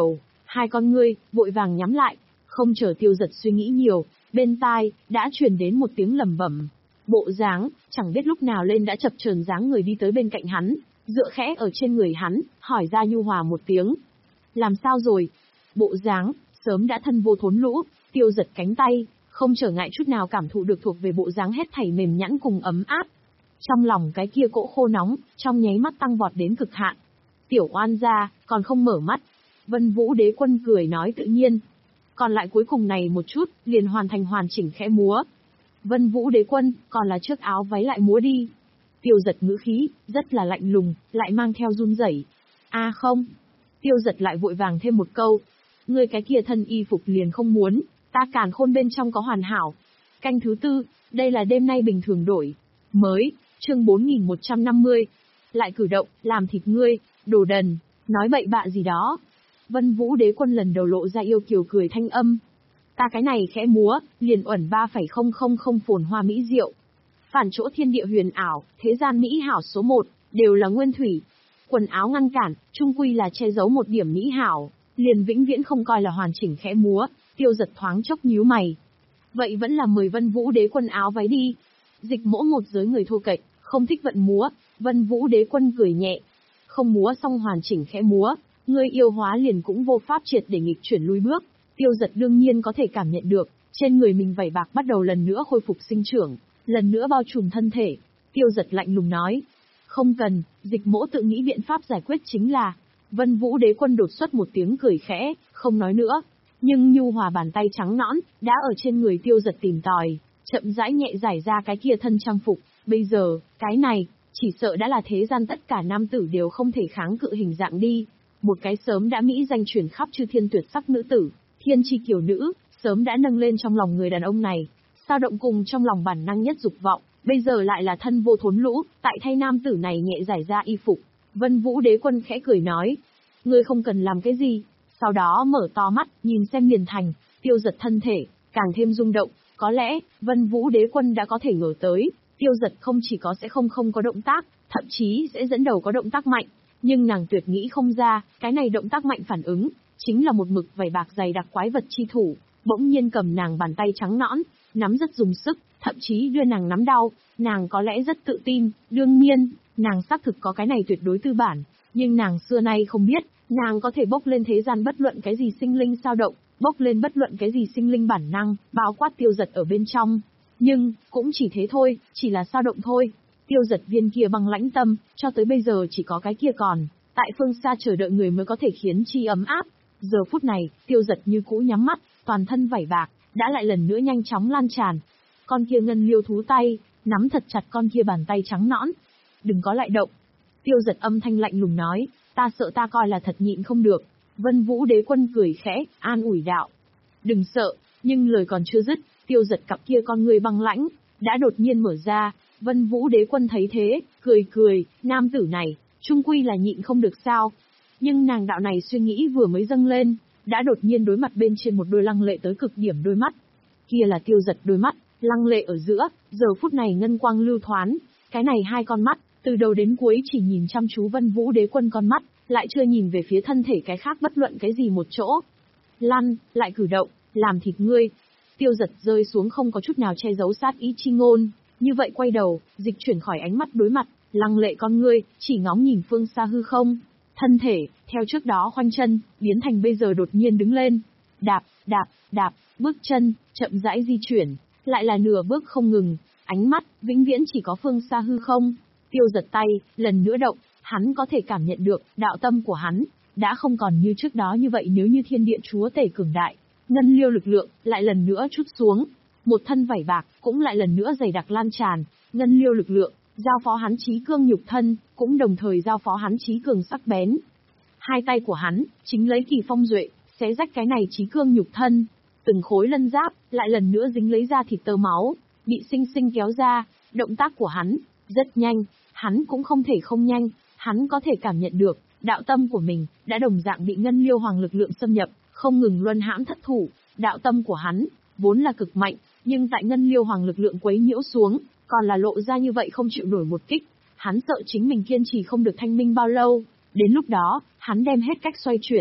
Hai con ngươi, vội vàng nhắm lại, không chờ Tiêu Giật suy nghĩ nhiều, bên tai, đã truyền đến một tiếng lẩm bẩm. Bộ dáng, chẳng biết lúc nào lên đã chập chờn dáng người đi tới bên cạnh hắn, dựa khẽ ở trên người hắn, hỏi ra nhu hòa một tiếng. Làm sao rồi? Bộ dáng, sớm đã thân vô thốn lũ, Tiêu Giật cánh tay, không trở ngại chút nào cảm thụ được thuộc về bộ dáng hết thảy mềm nhẵn cùng ấm áp. Trong lòng cái kia cỗ khô nóng, trong nháy mắt tăng vọt đến cực hạn. Tiểu oan gia, còn không mở mắt. Vân Vũ Đế Quân cười nói tự nhiên. Còn lại cuối cùng này một chút, liền hoàn thành hoàn chỉnh khẽ múa. Vân Vũ Đế Quân, còn là trước áo váy lại múa đi. Tiêu Giật ngữ khí, rất là lạnh lùng, lại mang theo run rẩy. A à không. Tiêu Giật lại vội vàng thêm một câu. Ngươi cái kia thân y phục liền không muốn, ta càn khôn bên trong có hoàn hảo. Canh thứ tư, đây là đêm nay bình thường đổi. Mới, chương bốn nghìn một trăm năm mươi. Lại cử động, làm thịt ngươi, đồ đần, nói bậy bạ gì đó. Vân Vũ Đế Quân lần đầu lộ ra yêu kiều cười thanh âm. Ta cái này khẽ múa, liền uẩn ba phẩy không không không phồn hoa mỹ diệu. Phản chỗ thiên địa huyền ảo, thế gian mỹ hảo số một, đều là nguyên thủy. Quần áo ngăn cản, chung quy là che giấu một điểm mỹ hảo, liền vĩnh viễn không coi là hoàn chỉnh khẽ múa. Tiêu Giật thoáng chốc nhíu mày. Vậy vẫn là mời Vân Vũ Đế Quân áo váy đi. Dịch Mỗ một giới người thô kệch, không thích vận múa. Vân Vũ Đế Quân cười nhẹ. Không múa xong hoàn chỉnh khẽ múa, ngươi yêu hóa liền cũng vô pháp triệt để nghịch chuyển lui bước. Tiêu Giật đương nhiên có thể cảm nhận được, trên người mình vảy bạc bắt đầu lần nữa khôi phục sinh trưởng, lần nữa bao trùm thân thể. Tiêu Giật lạnh lùng nói. Không cần, Dịch Mỗ tự nghĩ biện pháp giải quyết chính là. Vân Vũ Đế Quân đột xuất một tiếng cười khẽ, không nói nữa. Nhưng nhu hòa bàn tay trắng nõn, đã ở trên người Tiêu Giật tìm tòi, chậm rãi nhẹ giải ra cái kia thân trang phục. Bây giờ, cái này, chỉ sợ đã là thế gian tất cả nam tử đều không thể kháng cự hình dạng đi. Một cái sớm đã mỹ danh truyền khắp chư thiên tuyệt sắc nữ tử, thiên chi kiều nữ, sớm đã nâng lên trong lòng người đàn ông này. Sao động cùng trong lòng bản năng nhất dục vọng, bây giờ lại là thân vô thốn lũ, tại thay nam tử này nhẹ giải ra y phục. Vân Vũ Đế Quân khẽ cười nói. Ngươi không cần làm cái gì. Sau đó mở to mắt, nhìn xem liền thành. Tiêu Giật thân thể, càng thêm rung động. Có lẽ, Vân Vũ Đế Quân đã có thể ngờ tới, Tiêu Giật không chỉ có sẽ không không có động tác, thậm chí sẽ dẫn đầu có động tác mạnh. Nhưng nàng tuyệt nghĩ không ra, cái này động tác mạnh phản ứng, chính là một mực vảy bạc dày đặc quái vật chi thủ, bỗng nhiên cầm nàng bàn tay trắng nõn, nắm rất dùng sức, thậm chí đưa nàng nắm đau. Nàng có lẽ rất tự tin, đương nhiên, nàng xác thực có cái này tuyệt đối tư bản, nhưng nàng xưa nay không biết, nàng có thể bốc lên thế gian bất luận cái gì sinh linh sao động, bốc lên bất luận cái gì sinh linh bản năng, bao quát Tiêu Giật ở bên trong. Nhưng, cũng chỉ thế thôi, chỉ là sao động thôi. Tiêu Giật viên kia băng lãnh tâm, cho tới bây giờ chỉ có cái kia còn, tại phương xa chờ đợi người mới có thể khiến chi ấm áp. Giờ phút này, Tiêu Giật như cũ nhắm mắt, toàn thân vảy bạc, đã lại lần nữa nhanh chóng lan tràn. Con kia ngân liêu thú tay, nắm thật chặt con kia bàn tay trắng nõn. Đừng có lại động. Tiêu Giật âm thanh lạnh lùng nói, ta sợ ta coi là thật nhịn không được. Vân Vũ Đế Quân cười khẽ, an ủi đạo. Đừng sợ, nhưng lời còn chưa dứt, Tiêu Giật cặp kia con người băng lãnh, đã đột nhiên mở ra. Vân Vũ Đế Quân thấy thế, cười cười, nam tử này, trung quy là nhịn không được sao. Nhưng nàng đạo này suy nghĩ vừa mới dâng lên, đã đột nhiên đối mặt bên trên một đôi lăng lệ tới cực điểm đôi mắt. Kia là Tiêu Giật đôi mắt, lăng lệ ở giữa, giờ phút này ngân quang lưu thoán. Cái này hai con mắt, từ đầu đến cuối chỉ nhìn chăm chú Vân Vũ Đế Quân con mắt, lại chưa nhìn về phía thân thể cái khác bất luận cái gì một chỗ. Lăn, lại cử động, làm thịt ngươi. Tiêu Giật rơi xuống không có chút nào che giấu sát ý chi ngôn. Như vậy quay đầu, dịch chuyển khỏi ánh mắt đối mặt, lăng lệ con ngươi, chỉ ngóng nhìn phương xa hư không. Thân thể, theo trước đó khoanh chân, biến thành bây giờ đột nhiên đứng lên. Đạp, đạp, đạp, bước chân, chậm rãi di chuyển, lại là nửa bước không ngừng, ánh mắt, vĩnh viễn chỉ có phương xa hư không. Tiêu Giật tay, lần nữa động, hắn có thể cảm nhận được, đạo tâm của hắn, đã không còn như trước đó như vậy nếu như thiên địa chúa tể cường đại. Ngân liêu lực lượng, lại lần nữa trút xuống. Một thân vảy bạc, cũng lại lần nữa dày đặc lan tràn, ngân liêu lực lượng, giao phó hắn trí cương nhục thân, cũng đồng thời giao phó hắn trí cường sắc bén. Hai tay của hắn, chính lấy kỳ phong duệ, xé rách cái này trí cương nhục thân. Từng khối lân giáp, lại lần nữa dính lấy ra thịt tơ máu, bị sinh sinh kéo ra. Động tác của hắn, rất nhanh, hắn cũng không thể không nhanh, hắn có thể cảm nhận được, đạo tâm của mình, đã đồng dạng bị ngân liêu hoàng lực lượng xâm nhập, không ngừng luân hãm thất thủ. Đạo tâm của hắn, vốn là cực mạnh, nhưng tại ngân liêu hoàng lực lượng quấy nhiễu xuống, còn là lộ ra như vậy không chịu nổi một kích. Hắn sợ chính mình kiên trì không được thanh minh bao lâu, đến lúc đó, hắn đem hết cách xoay chuyển.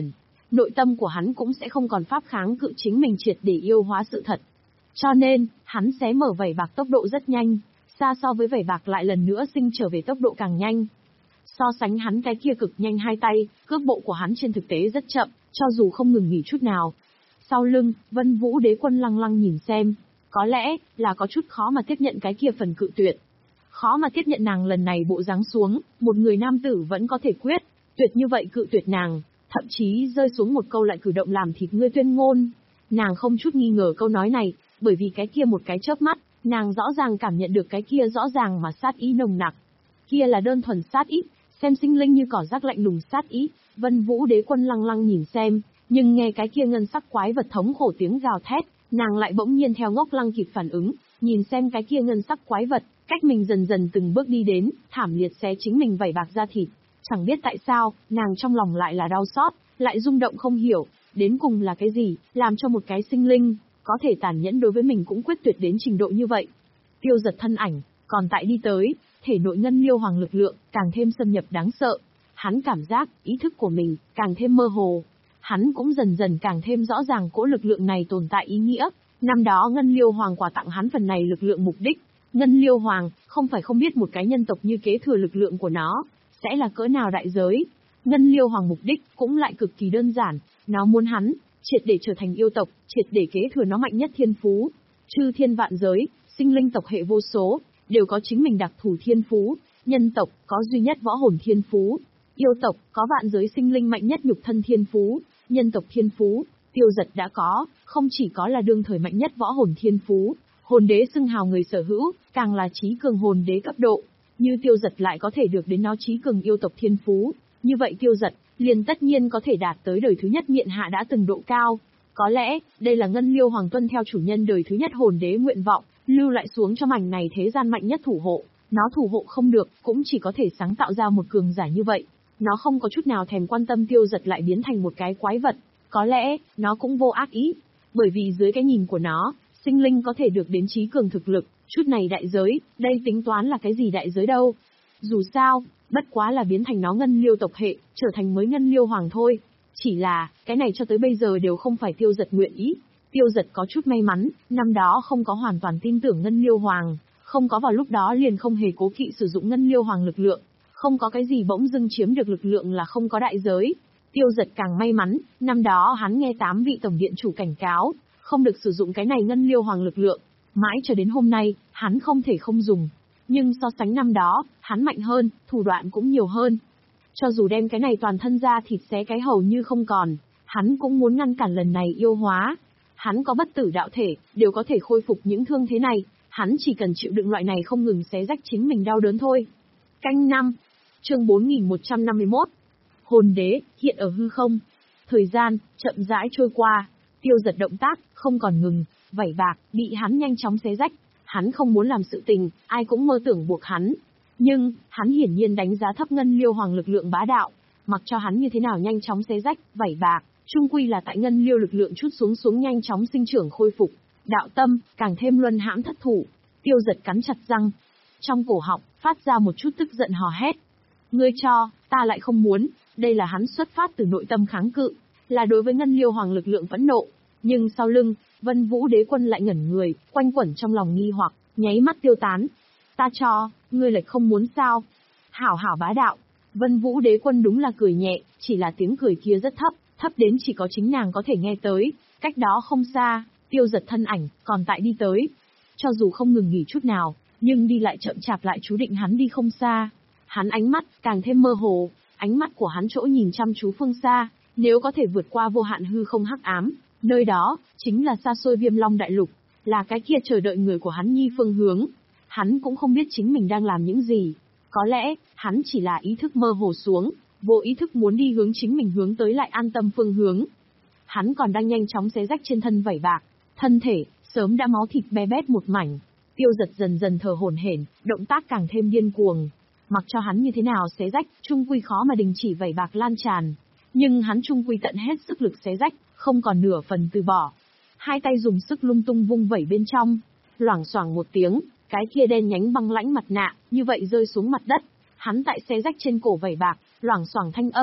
nội tâm của hắn cũng sẽ không còn pháp kháng cự chính mình triệt để yêu hóa sự thật. Cho nên, hắn xé mở vảy bạc tốc độ rất nhanh, xa so với vảy bạc lại lần nữa sinh trở về tốc độ càng nhanh. So sánh hắn cái kia cực nhanh hai tay, cước bộ của hắn trên thực tế rất chậm, cho dù không ngừng nghỉ chút nào. Sau lưng, Vân Vũ Đế Quân lăng lăng nhìn xem, có lẽ là có chút khó mà tiếp nhận cái kia phần cự tuyệt. Khó mà tiếp nhận nàng lần này bộ dáng xuống, một người nam tử vẫn có thể quyết, tuyệt như vậy cự tuyệt nàng, thậm chí rơi xuống một câu lại cử động làm thịt ngươi tuyên ngôn. Nàng không chút nghi ngờ câu nói này, bởi vì cái kia một cái chớp mắt, nàng rõ ràng cảm nhận được cái kia rõ ràng mà sát ý nồng nặc. Kia là đơn thuần sát ý, xem sinh linh như cỏ rác lạnh lùng sát ý. Vân Vũ Đế Quân lăng lăng nhìn xem, nhưng nghe cái kia ngân sắc quái vật thống khổ tiếng gào thét, nàng lại bỗng nhiên theo ngốc lăng kịp phản ứng, nhìn xem cái kia ngân sắc quái vật, cách mình dần dần từng bước đi đến, thảm liệt xé chính mình vảy bạc da thịt. Chẳng biết tại sao, nàng trong lòng lại là đau xót, lại rung động không hiểu, đến cùng là cái gì, làm cho một cái sinh linh, có thể tàn nhẫn đối với mình cũng quyết tuyệt đến trình độ như vậy. Tiêu Giật thân ảnh, còn tại đi tới, thể nội ngân liêu hoàng lực lượng, càng thêm xâm nhập đáng sợ. Hắn cảm giác, ý thức của mình, càng thêm mơ hồ. Hắn cũng dần dần càng thêm rõ ràng cỗ lực lượng này tồn tại ý nghĩa. Năm đó Ngân Liêu Hoàng quà tặng hắn phần này lực lượng mục đích. Ngân Liêu Hoàng, không phải không biết một cái nhân tộc như kế thừa lực lượng của nó, sẽ là cỡ nào đại giới. Ngân Liêu Hoàng mục đích cũng lại cực kỳ đơn giản, nó muốn hắn, triệt để trở thành yêu tộc, triệt để kế thừa nó mạnh nhất thiên phú. Chư thiên vạn giới, sinh linh tộc hệ vô số, đều có chính mình đặc thù thiên phú, nhân tộc có duy nhất võ hồn thiên phú, yêu tộc có vạn giới sinh linh mạnh nhất nhục thân thiên phú, nhân tộc thiên phú, Tiêu Giật đã có, không chỉ có là đương thời mạnh nhất võ hồn thiên phú, hồn đế xưng hào người sở hữu, càng là trí cường hồn đế cấp độ, như Tiêu Giật lại có thể được đến nó trí cường yêu tộc thiên phú, như vậy Tiêu Giật liền tất nhiên có thể đạt tới đời thứ nhất miện hạ đã từng độ cao. Có lẽ, đây là Ngân Liêu Hoàng tuân theo chủ nhân đời thứ nhất hồn đế nguyện vọng, lưu lại xuống cho mảnh này thế gian mạnh nhất thủ hộ, nó thủ hộ không được, cũng chỉ có thể sáng tạo ra một cường giả như vậy. Nó không có chút nào thèm quan tâm Tiêu Giật lại biến thành một cái quái vật, có lẽ, nó cũng vô ác ý, bởi vì dưới cái nhìn của nó, sinh linh có thể được đến trí cường thực lực, chút này đại giới, đây tính toán là cái gì đại giới đâu. Dù sao, bất quá là biến thành nó Ngân Liêu tộc hệ, trở thành mới Ngân Liêu Hoàng thôi. Chỉ là, cái này cho tới bây giờ đều không phải Tiêu Giật nguyện ý. Tiêu Giật có chút may mắn, năm đó không có hoàn toàn tin tưởng Ngân Liêu Hoàng, không có vào lúc đó liền không hề cố kỵ sử dụng Ngân Liêu Hoàng lực lượng, không có cái gì bỗng dưng chiếm được lực lượng là không có đại giới. Tiêu Giật càng may mắn, năm đó hắn nghe tám vị tổng điện chủ cảnh cáo, không được sử dụng cái này Ngân Liêu Hoàng lực lượng, mãi cho đến hôm nay, hắn không thể không dùng. Nhưng so sánh năm đó, hắn mạnh hơn, thủ đoạn cũng nhiều hơn. Cho dù đem cái này toàn thân ra thịt xé cái hầu như không còn, hắn cũng muốn ngăn cản lần này yêu hóa. Hắn có bất tử đạo thể, đều có thể khôi phục những thương thế này, hắn chỉ cần chịu đựng loại này không ngừng xé rách chính mình đau đớn thôi. Canh năm, chương bốn nghìn một trăm năm mươi mốt. Hồn đế, hiện ở hư không. Thời gian, chậm rãi trôi qua, Tiêu Giật động tác, không còn ngừng, vảy bạc, bị hắn nhanh chóng xé rách. Hắn không muốn làm sự tình, ai cũng mơ tưởng buộc hắn. Nhưng, hắn hiển nhiên đánh giá thấp Ngân Liêu Hoàng lực lượng bá đạo, mặc cho hắn như thế nào nhanh chóng xé rách, vảy bạc, chung quy là tại Ngân Liêu lực lượng chút xuống xuống nhanh chóng sinh trưởng khôi phục. Đạo tâm, càng thêm luân hãm thất thủ. Tiêu Giật cắn chặt răng. Trong cổ họng, phát ra một chút tức giận hò hét. Ngươi cho, ta lại không muốn, đây là hắn xuất phát từ nội tâm kháng cự, là đối với Ngân Liêu Hoàng lực lượng phẫn nộ. Nhưng sau lưng, Vân Vũ Đế Quân lại ngẩn người, quanh quẩn trong lòng nghi hoặc, nháy mắt tiêu tán. Ta cho, ngươi lại không muốn sao? Hảo hảo bá đạo. Vân Vũ Đế Quân đúng là cười nhẹ, chỉ là tiếng cười kia rất thấp, thấp đến chỉ có chính nàng có thể nghe tới. Cách đó không xa, Tiêu Giật thân ảnh, còn tại đi tới. Cho dù không ngừng nghỉ chút nào, nhưng đi lại chậm chạp lại chú định hắn đi không xa. Hắn ánh mắt, càng thêm mơ hồ, ánh mắt của hắn chỗ nhìn chăm chú phương xa, nếu có thể vượt qua vô hạn hư không hắc ám, nơi đó, chính là xa xôi Viêm Long Đại Lục, là cái kia chờ đợi người của hắn nhi phương hướng. Hắn cũng không biết chính mình đang làm những gì. Có lẽ, hắn chỉ là ý thức mơ hồ xuống, vô ý thức muốn đi hướng chính mình hướng tới lại an tâm phương hướng. Hắn còn đang nhanh chóng xé rách trên thân vảy bạc, thân thể, sớm đã máu thịt be bét một mảnh. Tiêu Giật dần dần thở hổn hển, động tác càng thêm điên cuồng. Mặc cho hắn như thế nào xé rách, chung quy khó mà đình chỉ vảy bạc lan tràn. Nhưng hắn chung quy tận hết sức lực xé rách, không còn nửa phần từ bỏ. Hai tay dùng sức lung tung vung vẩy bên trong, loảng xoảng một tiếng, cái kia đen nhánh băng lãnh mặt nạ, như vậy rơi xuống mặt đất. Hắn tại xé rách trên cổ vảy bạc, loảng xoảng thanh âm,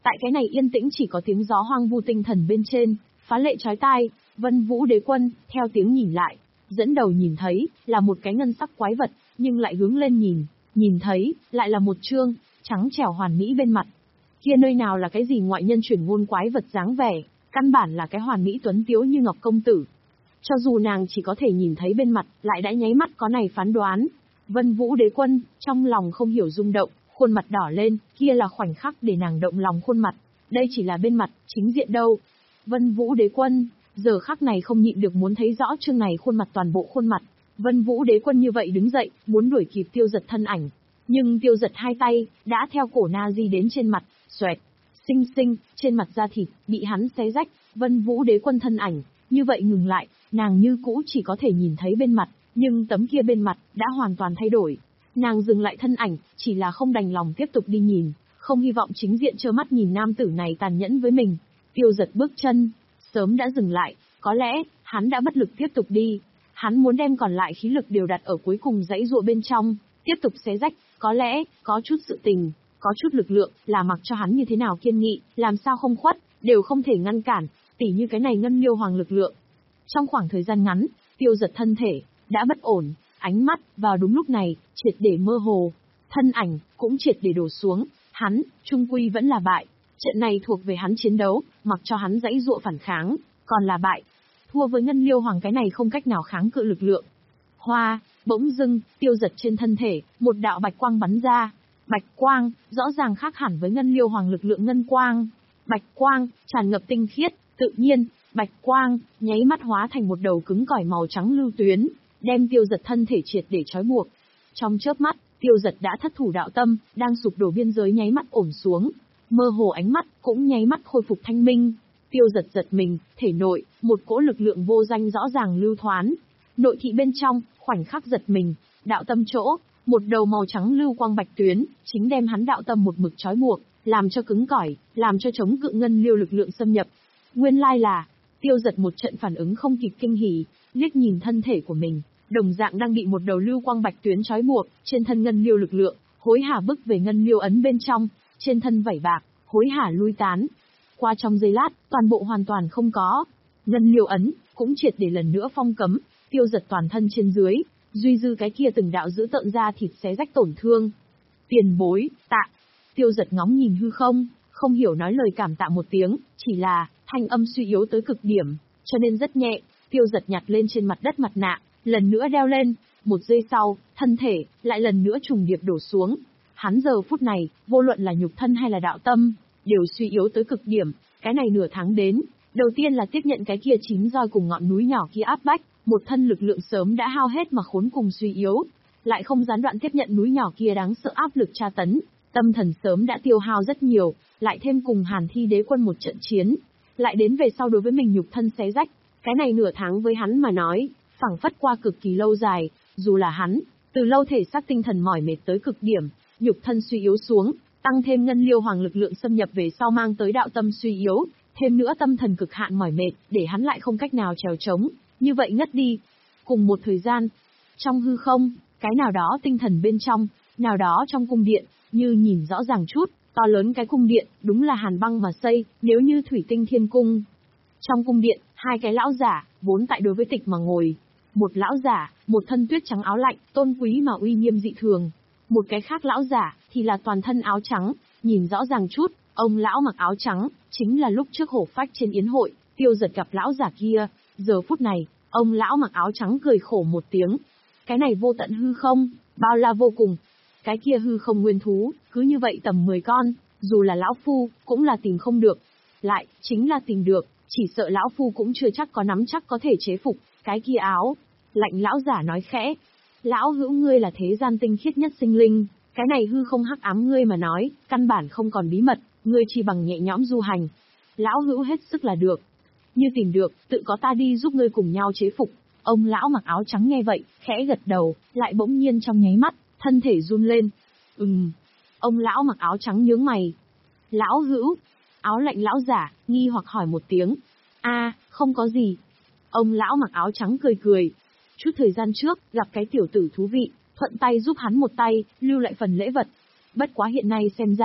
Tại cái này yên tĩnh chỉ có tiếng gió hoang vu tinh thần bên trên, phá lệ chói tai. Vân Vũ Đế Quân, theo tiếng nhìn lại, dẫn đầu nhìn thấy, là một cái ngân sắc quái vật, nhưng lại hướng lên nhìn, nhìn thấy, lại là một trương, trắng trẻo hoàn mỹ bên mặt. Kia nơi nào là cái gì ngoại nhân chuyển ngôn quái vật dáng vẻ, căn bản là cái hoàn mỹ tuấn tiếu như ngọc công tử. Cho dù nàng chỉ có thể nhìn thấy bên mặt, lại đã nháy mắt có này phán đoán. Vân Vũ Đế Quân, trong lòng không hiểu rung động, khuôn mặt đỏ lên, kia là khoảnh khắc để nàng động lòng khuôn mặt. Đây chỉ là bên mặt, chính diện đâu. Vân Vũ Đế Quân, giờ khắc này không nhịn được muốn thấy rõ chương này khuôn mặt toàn bộ khuôn mặt. Vân Vũ Đế Quân như vậy đứng dậy, muốn đuổi kịp Tiêu Dật thân ảnh. Nhưng Tiêu Dật hai tay, đã theo cổ na di đến trên mặt, xoẹt. Xinh xinh, trên mặt da thịt, bị hắn xé rách. Vân Vũ Đế Quân thân ảnh, như vậy ngừng lại, nàng như cũ chỉ có thể nhìn thấy bên mặt, nhưng tấm kia bên mặt, đã hoàn toàn thay đổi. Nàng dừng lại thân ảnh, chỉ là không đành lòng tiếp tục đi nhìn, không hy vọng chính diện trơ mắt nhìn nam tử này tàn nhẫn với mình. Tiêu Dật bước chân, sớm đã dừng lại, có lẽ, hắn đã bất lực tiếp tục đi. Hắn muốn đem còn lại khí lực đều đặt ở cuối cùng dãy dụa bên trong, tiếp tục xé rách, có lẽ, có chút sự tình, có chút lực lượng, là mặc cho hắn như thế nào kiên nghị, làm sao không khuất, đều không thể ngăn cản, tỉ như cái này ngân liêu hoàng lực lượng. Trong khoảng thời gian ngắn, Tiêu Dật thân thể, đã bất ổn, ánh mắt, vào đúng lúc này, triệt để mơ hồ. Thân ảnh, cũng triệt để đổ xuống, hắn, trung quy vẫn là bại. Trận này thuộc về hắn chiến đấu, mặc cho hắn dãy dụa phản kháng, còn là bại. Thua với ngân liêu hoàng cái này không cách nào kháng cự lực lượng. Hoa, bỗng dưng, Tiêu Dật trên thân thể, một đạo bạch quang bắn ra. Bạch quang, rõ ràng khác hẳn với ngân liêu hoàng lực lượng ngân quang. Bạch quang, tràn ngập tinh khiết, tự nhiên, bạch quang, nháy mắt hóa thành một đầu cứng cỏi màu trắng lưu tuyến, đem Tiêu Dật thân thể triệt để trói buộc. Trong chớp mắt, Tiêu Dật đã thất thủ đạo tâm, đang sụp đổ biên giới nháy mắt ổn xuống, mơ hồ ánh mắt cũng nháy mắt khôi phục thanh minh. Tiêu Dật giật mình, thể nội, một cỗ lực lượng vô danh rõ ràng lưu thoán. Nội thị bên trong, khoảnh khắc giật mình, đạo tâm chỗ, một đầu màu trắng lưu quang bạch tuyến, chính đem hắn đạo tâm một mực trói buộc, làm cho cứng cỏi, làm cho chống cự ngân liêu lực lượng xâm nhập. Nguyên lai là, Tiêu Dật một trận phản ứng không kịp kinh hỉ, liếc nhìn thân thể của mình, đồng dạng đang bị một đầu lưu quang bạch tuyến trói buộc, trên thân ngân liêu lực lượng, hối hả bức về ngân liêu ấn bên trong, trên thân vảy bạc, hối hả lui tán. Qua trong giây lát, toàn bộ hoàn toàn không có. Ngân liêu ấn, cũng triệt để lần nữa phong cấm, Tiêu Dật toàn thân trên dưới, duy dư cái kia từng đạo giữ tợn ra thịt xé rách tổn thương. Tiền bối, tạ. Tiêu Dật ngóng nhìn hư không, không hiểu nói lời cảm tạ một tiếng, chỉ là, thanh âm suy yếu tới cực điểm, cho nên rất nhẹ. Tiêu Dật nhặt lên trên mặt đất mặt nạ, lần nữa đeo lên, một giây sau, thân thể, lại lần nữa trùng điệp đổ xuống. Hắn giờ phút này, vô luận là nhục thân hay là đạo tâm, đều suy yếu tới cực điểm, cái này nửa tháng đến, đầu tiên là tiếp nhận cái kia chín roi cùng ngọn núi nhỏ kia áp bách, một thân lực lượng sớm đã hao hết mà khốn cùng suy yếu, lại không gián đoạn tiếp nhận núi nhỏ kia đáng sợ áp lực tra tấn, tâm thần sớm đã tiêu hao rất nhiều, lại thêm cùng Hàn Thi Đế Quân một trận chiến, lại đến về sau đối với mình nhục thân xé rách, cái này nửa tháng với hắn mà nói, phảng phất qua cực kỳ lâu dài, dù là hắn, từ lâu thể xác tinh thần mỏi mệt tới cực điểm, nhục thân suy yếu xuống, tăng thêm ngân liêu hoàng lực lượng xâm nhập về sau mang tới đạo tâm suy yếu, thêm nữa tâm thần cực hạn mỏi mệt, để hắn lại không cách nào trèo trống, như vậy ngất đi. Cùng một thời gian, trong hư không, cái nào đó tinh thần bên trong, nào đó trong cung điện, như nhìn rõ ràng chút, to lớn cái cung điện, đúng là hàn băng mà xây, nếu như thủy tinh thiên cung. Trong cung điện, hai cái lão giả, vốn tại đối với tịch mà ngồi. Một lão giả, một thân tuyết trắng áo lạnh, tôn quý mà uy nghiêm dị thường. Một cái khác lão giả, thì là toàn thân áo trắng, nhìn rõ ràng chút, ông lão mặc áo trắng, chính là lúc trước hổ phách trên yến hội, Tiêu Dật gặp lão giả kia. Giờ phút này, ông lão mặc áo trắng cười khổ một tiếng. Cái này vô tận hư không, bao la vô cùng. Cái kia hư không nguyên thú, cứ như vậy tầm mười con, dù là lão phu, cũng là tìm không được. Lại, chính là tìm được, chỉ sợ lão phu cũng chưa chắc có nắm chắc có thể chế phục, cái kia áo. Lạnh lão giả nói khẽ. Lão hữu ngươi là thế gian tinh khiết nhất sinh linh, cái này hư không hắc ám ngươi mà nói, căn bản không còn bí mật, ngươi chỉ bằng nhẹ nhõm du hành. Lão hữu hết sức là được. Như tìm được, tự có ta đi giúp ngươi cùng nhau chế phục. Ông lão mặc áo trắng nghe vậy, khẽ gật đầu, lại bỗng nhiên trong nháy mắt, thân thể run lên. Ừm. Ông lão mặc áo trắng nhướng mày. Lão hữu. Áo lạnh lão giả, nghi hoặc hỏi một tiếng. A, không có gì. Ông lão mặc áo trắng cười cười. Chút thời gian trước, gặp cái tiểu tử thú vị, thuận tay giúp hắn một tay, lưu lại phần lễ vật. Bất quá hiện nay xem ra,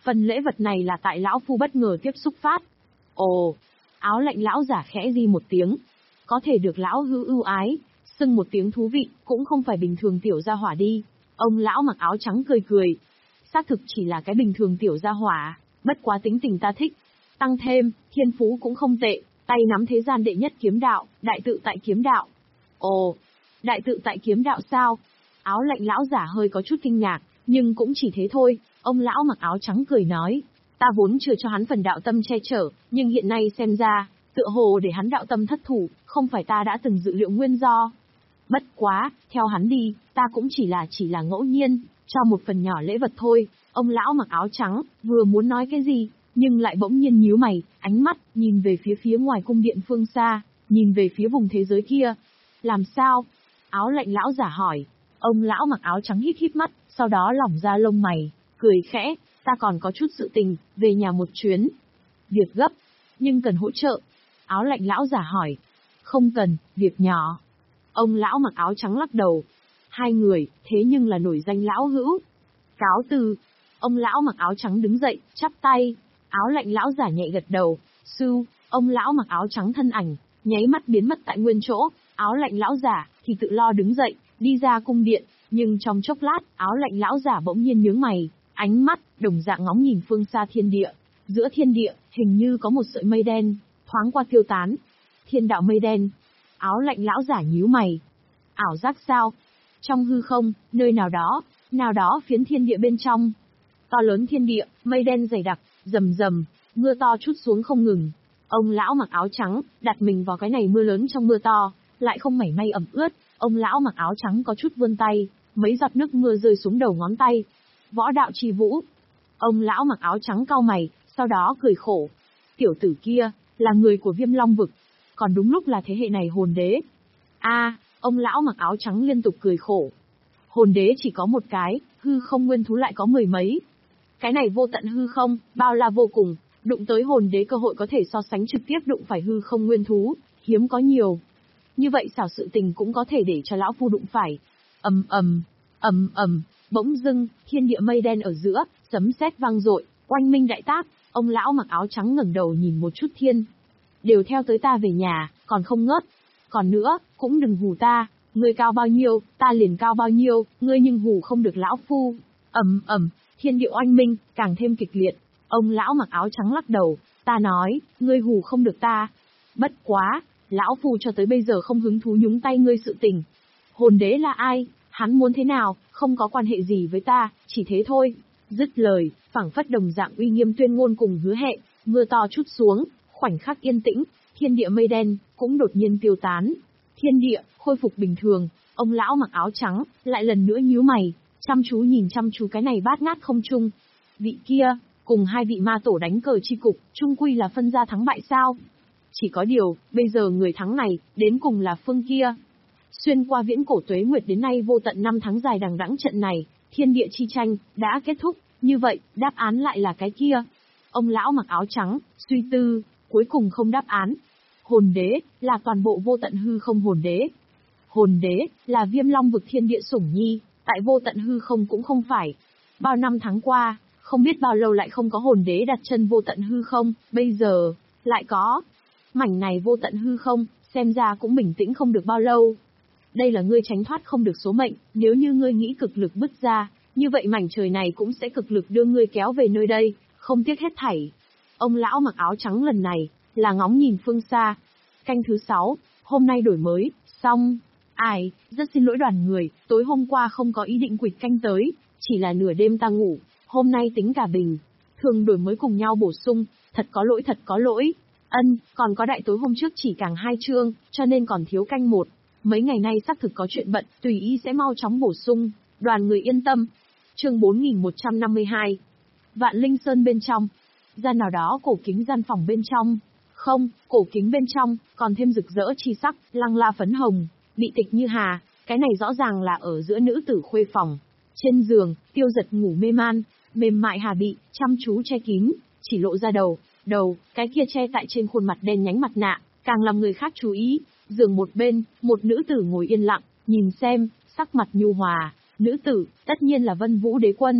Phần lễ vật này là tại lão phu bất ngờ tiếp xúc phát. Ồ, áo lạnh lão giả khẽ di một tiếng. Có thể được lão hữu ưu ái, xưng một tiếng thú vị, cũng không phải bình thường tiểu gia hỏa đi. Ông lão mặc áo trắng cười cười. Xác thực chỉ là cái bình thường tiểu gia hỏa, bất quá tính tình ta thích. Tăng thêm, thiên phú cũng không tệ, tay nắm thế gian đệ nhất kiếm đạo, đại tự tại kiếm đạo. Ồ, đại tự tại kiếm đạo sao? Áo lạnh lão giả hơi có chút kinh ngạc, nhưng cũng chỉ thế thôi. Ông lão mặc áo trắng cười nói, ta vốn chưa cho hắn phần đạo tâm che chở, nhưng hiện nay xem ra, tựa hồ để hắn đạo tâm thất thủ, không phải ta đã từng dự liệu nguyên do. Bất quá, theo hắn đi, ta cũng chỉ là chỉ là ngẫu nhiên, cho một phần nhỏ lễ vật thôi. Ông lão mặc áo trắng, vừa muốn nói cái gì, nhưng lại bỗng nhiên nhíu mày, ánh mắt, nhìn về phía phía ngoài cung điện phương xa, nhìn về phía vùng thế giới kia. Làm sao? Áo lạnh lão giả hỏi. Ông lão mặc áo trắng híp híp mắt, sau đó lỏng ra lông mày, cười khẽ, ta còn có chút sự tình, về nhà một chuyến. Việc gấp, nhưng cần hỗ trợ. Áo lạnh lão giả hỏi. Không cần, việc nhỏ. Ông lão mặc áo trắng lắc đầu. Hai người, thế nhưng là nổi danh lão hữu. Cáo từ. Ông lão mặc áo trắng đứng dậy, chắp tay. Áo lạnh lão giả nhẹ gật đầu. Sư, ông lão mặc áo trắng thân ảnh, nháy mắt biến mất tại nguyên chỗ. Áo lạnh lão giả, thì tự lo đứng dậy, đi ra cung điện. Nhưng trong chốc lát, áo lạnh lão giả bỗng nhiên nhướng mày, ánh mắt, đồng dạng ngóng nhìn phương xa thiên địa. Giữa thiên địa, hình như có một sợi mây đen, thoáng qua tiêu tán. Thiên đạo mây đen. Áo lạnh lão giả nhíu mày. Ảo giác sao? Trong hư không, nơi nào đó, nào đó phiến thiên địa bên trong. To lớn thiên địa, mây đen dày đặc, rầm rầm, mưa to trút xuống không ngừng. Ông lão mặc áo trắng, đặt mình vào cái này mưa lớn trong mưa to, lại không mảy may ẩm ướt. Ông lão mặc áo trắng có chút vươn tay, mấy giọt nước mưa rơi xuống đầu ngón tay. Võ đạo chi vũ. Ông lão mặc áo trắng cau mày, sau đó cười khổ. Tiểu tử kia, là người của Viêm Long vực, còn đúng lúc là thế hệ này hồn đế. A, à, ông lão mặc áo trắng liên tục cười khổ. Hồn đế chỉ có một cái, hư không nguyên thú lại có mười mấy. Cái này vô tận hư không, bao la vô cùng, đụng tới hồn đế cơ hội có thể so sánh trực tiếp đụng phải hư không nguyên thú, hiếm có nhiều. Như vậy xảo sự tình cũng có thể để cho lão phu đụng phải. Ầm ầm, ầm ầm, bỗng dưng, thiên địa mây đen ở giữa, sấm sét vang dội, oanh minh đại tác. Ông lão mặc áo trắng ngẩng đầu nhìn một chút thiên. Đều theo tới ta về nhà, còn không ngớt. Còn nữa, cũng đừng hù ta, ngươi cao bao nhiêu, ta liền cao bao nhiêu, ngươi nhưng hù không được lão phu. Ầm ầm, thiên địa oanh minh, càng thêm kịch liệt. Ông lão mặc áo trắng lắc đầu, ta nói, ngươi hù không được ta. Bất quá, lão phu cho tới bây giờ không hứng thú nhúng tay ngươi sự tình. Hồn đế là ai, hắn muốn thế nào, không có quan hệ gì với ta, chỉ thế thôi. Dứt lời, phảng phất đồng dạng uy nghiêm tuyên ngôn cùng hứa hẹn, mưa to trút xuống, khoảnh khắc yên tĩnh, thiên địa mây đen cũng đột nhiên tiêu tán. Thiên địa khôi phục bình thường, ông lão mặc áo trắng lại lần nữa nhíu mày, chăm chú nhìn chăm chú cái này bát ngát không trung. Vị kia, cùng hai vị ma tổ đánh cờ chi cục, chung quy là phân ra thắng bại sao? Chỉ có điều, bây giờ người thắng này, đến cùng là phương kia. Xuyên qua viễn cổ tuế nguyệt đến nay vô tận năm tháng dài đằng đẵng trận này, thiên địa chi tranh, đã kết thúc, như vậy, đáp án lại là cái kia. Ông lão mặc áo trắng, suy tư, cuối cùng không đáp án. Hồn đế, là toàn bộ vô tận hư không hồn đế. Hồn đế, là Viêm Long vực thiên địa sủng nhi, tại vô tận hư không cũng không phải. Bao năm tháng qua, không biết bao lâu lại không có hồn đế đặt chân vô tận hư không, bây giờ, lại có. Mảnh này vô tận hư không, xem ra cũng bình tĩnh không được bao lâu. Đây là ngươi tránh thoát không được số mệnh, nếu như ngươi nghĩ cực lực bứt ra, như vậy mảnh trời này cũng sẽ cực lực đưa ngươi kéo về nơi đây, không tiếc hết thảy. Ông lão mặc áo trắng lần này, là ngóng nhìn phương xa. Canh thứ sáu, hôm nay đổi mới, xong. Ai, rất xin lỗi đoàn người, tối hôm qua không có ý định quỵt canh tới, chỉ là nửa đêm ta ngủ, hôm nay tính cả bình. Thường đổi mới cùng nhau bổ sung, thật có lỗi thật có lỗi. Ân, còn có đại tối hôm trước chỉ càng hai chương, cho nên còn thiếu canh một. Mấy ngày nay xác thực có chuyện bận, tùy ý sẽ mau chóng bổ sung, đoàn người yên tâm. Chương bốn nghìn một trăm năm mươi hai. Vạn Linh Sơn bên trong. Gian nào đó cổ kính gian phòng bên trong. Không, cổ kính bên trong, còn thêm rực rỡ chi sắc, lăng la phấn hồng, bị tịch như hà, cái này rõ ràng là ở giữa nữ tử khuê phòng. Trên giường, Tiêu Giật ngủ mê man, mềm mại hà bị, chăm chú che kín, chỉ lộ ra đầu, đầu, cái kia che tại trên khuôn mặt đen nhánh mặt nạ, càng làm người khác chú ý. Giường một bên, một nữ tử ngồi yên lặng, nhìn xem, sắc mặt nhu hòa, nữ tử, tất nhiên là Vân Vũ Đế Quân.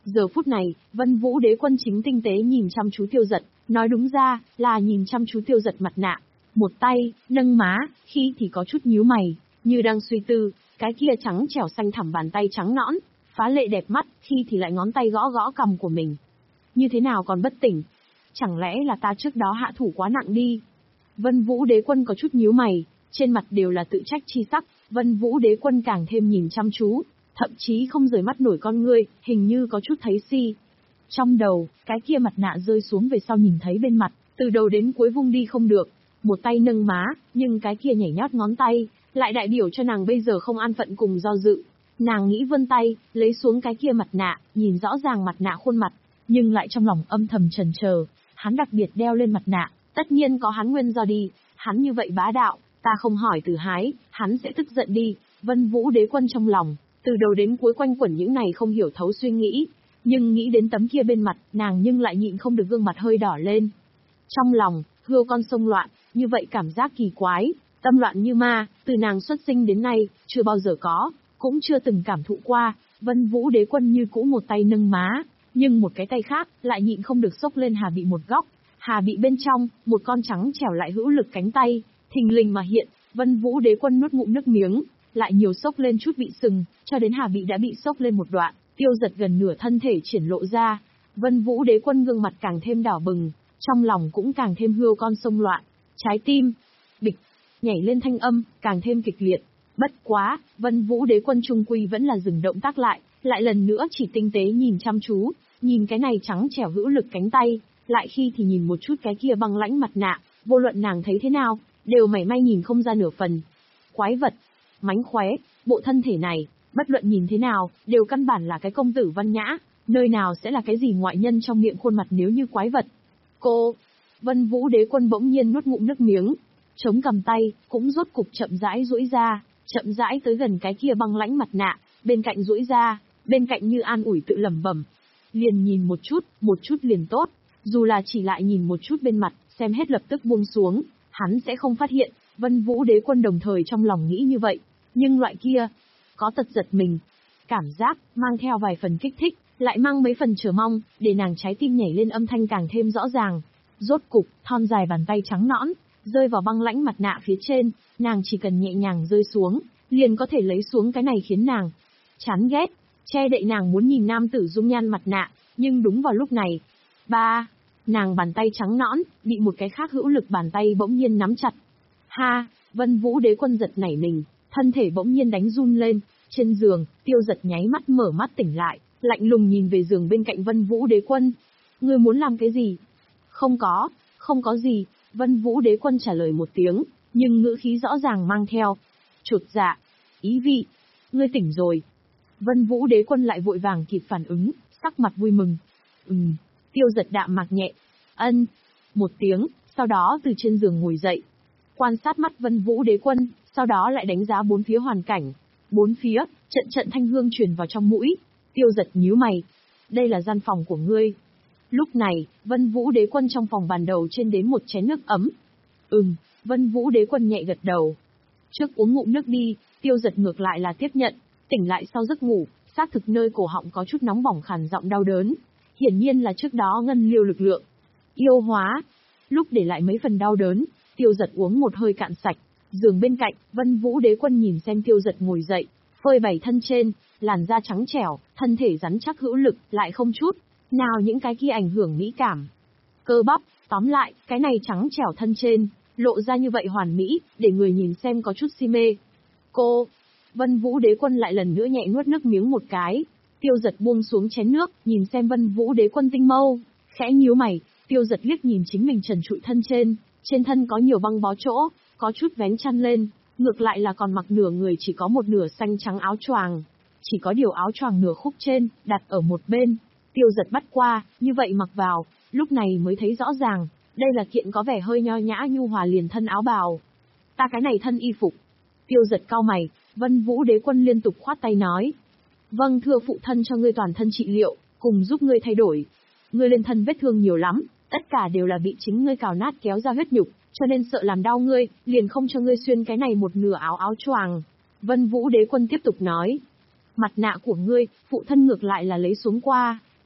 Giờ phút này, Vân Vũ Đế Quân chính tinh tế nhìn chăm chú Tiêu Dật, nói đúng ra, là nhìn chăm chú Tiêu Dật mặt nạ. Một tay, nâng má, khi thì có chút nhíu mày, như đang suy tư, cái kia trắng trẻo xanh thẳm bàn tay trắng nõn, phá lệ đẹp mắt, khi thì lại ngón tay gõ gõ cằm của mình. Như thế nào còn bất tỉnh? Chẳng lẽ là ta trước đó hạ thủ quá nặng đi? Vân Vũ Đế Quân có chút nhíu mày, trên mặt đều là tự trách chi sắc, Vân Vũ Đế Quân càng thêm nhìn chăm chú, thậm chí không rời mắt nổi con ngươi, hình như có chút thấy si. Trong đầu, cái kia mặt nạ rơi xuống về sau nhìn thấy bên mặt, từ đầu đến cuối vung đi không được, một tay nâng má, nhưng cái kia nhảy nhót ngón tay, lại đại biểu cho nàng bây giờ không an phận cùng do dự. Nàng nghĩ vươn tay, lấy xuống cái kia mặt nạ, nhìn rõ ràng mặt nạ khuôn mặt, nhưng lại trong lòng âm thầm chần chờ. Hắn đặc biệt đeo lên mặt nạ, tất nhiên có hắn nguyên do đi, hắn như vậy bá đạo, ta không hỏi từ hái, hắn sẽ tức giận đi. Vân Vũ Đế Quân trong lòng, từ đầu đến cuối quanh quẩn những này không hiểu thấu suy nghĩ, nhưng nghĩ đến tấm kia bên mặt, nàng nhưng lại nhịn không được gương mặt hơi đỏ lên. Trong lòng, hươu con sông loạn, như vậy cảm giác kỳ quái, tâm loạn như ma, từ nàng xuất sinh đến nay, chưa bao giờ có, cũng chưa từng cảm thụ qua. Vân Vũ Đế Quân như cũ một tay nâng má, nhưng một cái tay khác, lại nhịn không được xốc lên Hà Bị một góc. Hà Bị bên trong, một con trắng trẻo lại hữu lực cánh tay, thình lình mà hiện. Vân Vũ Đế Quân nuốt ngụm nước miếng, lại nhiều xốc lên chút bị sừng, cho đến Hà Bị đã bị xốc lên một đoạn, Tiêu Dật gần nửa thân thể triển lộ ra. Vân Vũ Đế Quân gương mặt càng thêm đỏ bừng, trong lòng cũng càng thêm hươu con sông loạn, trái tim, bịch, nhảy lên thanh âm, càng thêm kịch liệt. Bất quá, Vân Vũ Đế Quân trung quy vẫn là dừng động tác lại, lại lần nữa chỉ tinh tế nhìn chăm chú, nhìn cái này trắng trẻo hữu lực cánh tay, lại khi thì nhìn một chút cái kia băng lãnh mặt nạ, vô luận nàng thấy thế nào, đều mảy may nhìn không ra nửa phần. Quái vật, mánh khóe, bộ thân thể này, bất luận nhìn thế nào, đều căn bản là cái công tử văn nhã, nơi nào sẽ là cái gì ngoại nhân trong miệng khuôn mặt nếu như quái vật. Cô, Vân Vũ Đế Quân bỗng nhiên nuốt ngụm nước miếng, chống cầm tay, cũng rốt cục chậm rãi duỗi ra, chậm rãi tới gần cái kia băng lãnh mặt nạ, bên cạnh duỗi ra, bên cạnh như an ủi tự lẩm bẩm. Liền nhìn một chút, một chút liền tốt, dù là chỉ lại nhìn một chút bên mặt, xem hết lập tức buông xuống, hắn sẽ không phát hiện. Vân Vũ Đế Quân đồng thời trong lòng nghĩ như vậy, nhưng loại kia, có tật giật mình, cảm giác, mang theo vài phần kích thích, lại mang mấy phần chờ mong, để nàng trái tim nhảy lên âm thanh càng thêm rõ ràng. Rốt cục, thon dài bàn tay trắng nõn, rơi vào băng lãnh mặt nạ phía trên, nàng chỉ cần nhẹ nhàng rơi xuống, liền có thể lấy xuống cái này khiến nàng chán ghét, che đậy nàng muốn nhìn nam tử dung nhan mặt nạ, nhưng đúng vào lúc này, ba, nàng bàn tay trắng nõn, bị một cái khác hữu lực bàn tay bỗng nhiên nắm chặt. Ha, Vân Vũ Đế Quân giật nảy mình, thân thể bỗng nhiên đánh run lên, trên giường, Tiêu Dật nháy mắt mở mắt tỉnh lại, lạnh lùng nhìn về giường bên cạnh Vân Vũ Đế Quân. Ngươi muốn làm cái gì? Không có, không có gì, Vân Vũ Đế Quân trả lời một tiếng, nhưng ngữ khí rõ ràng mang theo chột dạ, ý vị. Ngươi tỉnh rồi. Vân Vũ Đế Quân lại vội vàng kịp phản ứng, sắc mặt vui mừng. Ừm, Tiêu Dật đạm mạc nhẹ. Ân. Một tiếng, sau đó từ trên giường ngồi dậy. Quan sát mắt Vân Vũ Đế Quân, sau đó lại đánh giá bốn phía hoàn cảnh. Bốn phía, trận trận thanh hương truyền vào trong mũi. Tiêu Dật nhíu mày. Đây là gian phòng của ngươi. Lúc này, Vân Vũ Đế Quân trong phòng bàn đầu trên đến một chén nước ấm. Ừm, Vân Vũ Đế Quân nhẹ gật đầu. Trước uống ngụm nước đi, Tiêu Dật ngược lại là tiếp nhận. Tỉnh lại sau giấc ngủ, xác thực nơi cổ họng có chút nóng bỏng khàn giọng đau đớn. Hiển nhiên là trước đó ngân liêu lực lượng. Yêu hóa. Lúc để lại mấy phần đau đớn, Tiêu Dật uống một hơi cạn sạch. Giường bên cạnh, Vân Vũ Đế Quân nhìn xem Tiêu Dật ngồi dậy, phơi bày thân trên, làn da trắng trẻo, thân thể rắn chắc hữu lực, lại không chút nào những cái kia ảnh hưởng mỹ cảm. Cơ bắp, tóm lại, cái này trắng trẻo thân trên, lộ ra như vậy hoàn mỹ, để người nhìn xem có chút si mê. Cô, Vân Vũ Đế Quân lại lần nữa nhẹ nuốt nước miếng một cái. Tiêu Dật buông xuống chén nước, nhìn xem Vân Vũ Đế Quân tinh mâu, khẽ nhíu mày. Tiêu Dật liếc nhìn chính mình trần trụi thân trên, trên thân có nhiều băng bó chỗ, có chút vén chăn lên, ngược lại là còn mặc nửa người chỉ có một nửa xanh trắng áo choàng, chỉ có điều áo choàng nửa khúc trên đặt ở một bên. Tiêu Dật bắt qua, như vậy mặc vào, lúc này mới thấy rõ ràng, đây là kiện có vẻ hơi nho nhã nhu hòa liền thân áo bào. Ta cái này thân y phục. Tiêu Dật cau mày, Vân Vũ Đế Quân liên tục khoát tay nói. Vâng, thưa phụ thân cho ngươi toàn thân trị liệu, cùng giúp ngươi thay đổi. Ngươi lên thân vết thương nhiều lắm, tất cả đều là bị chính ngươi cào nát kéo ra huyết nhục, cho nên sợ làm đau ngươi, liền không cho ngươi xuyên cái này một nửa áo áo choàng. Vân Vũ Đế Quân tiếp tục nói. Mặt nạ của ngươi, phụ thân ngược lại là lấy xuống qua,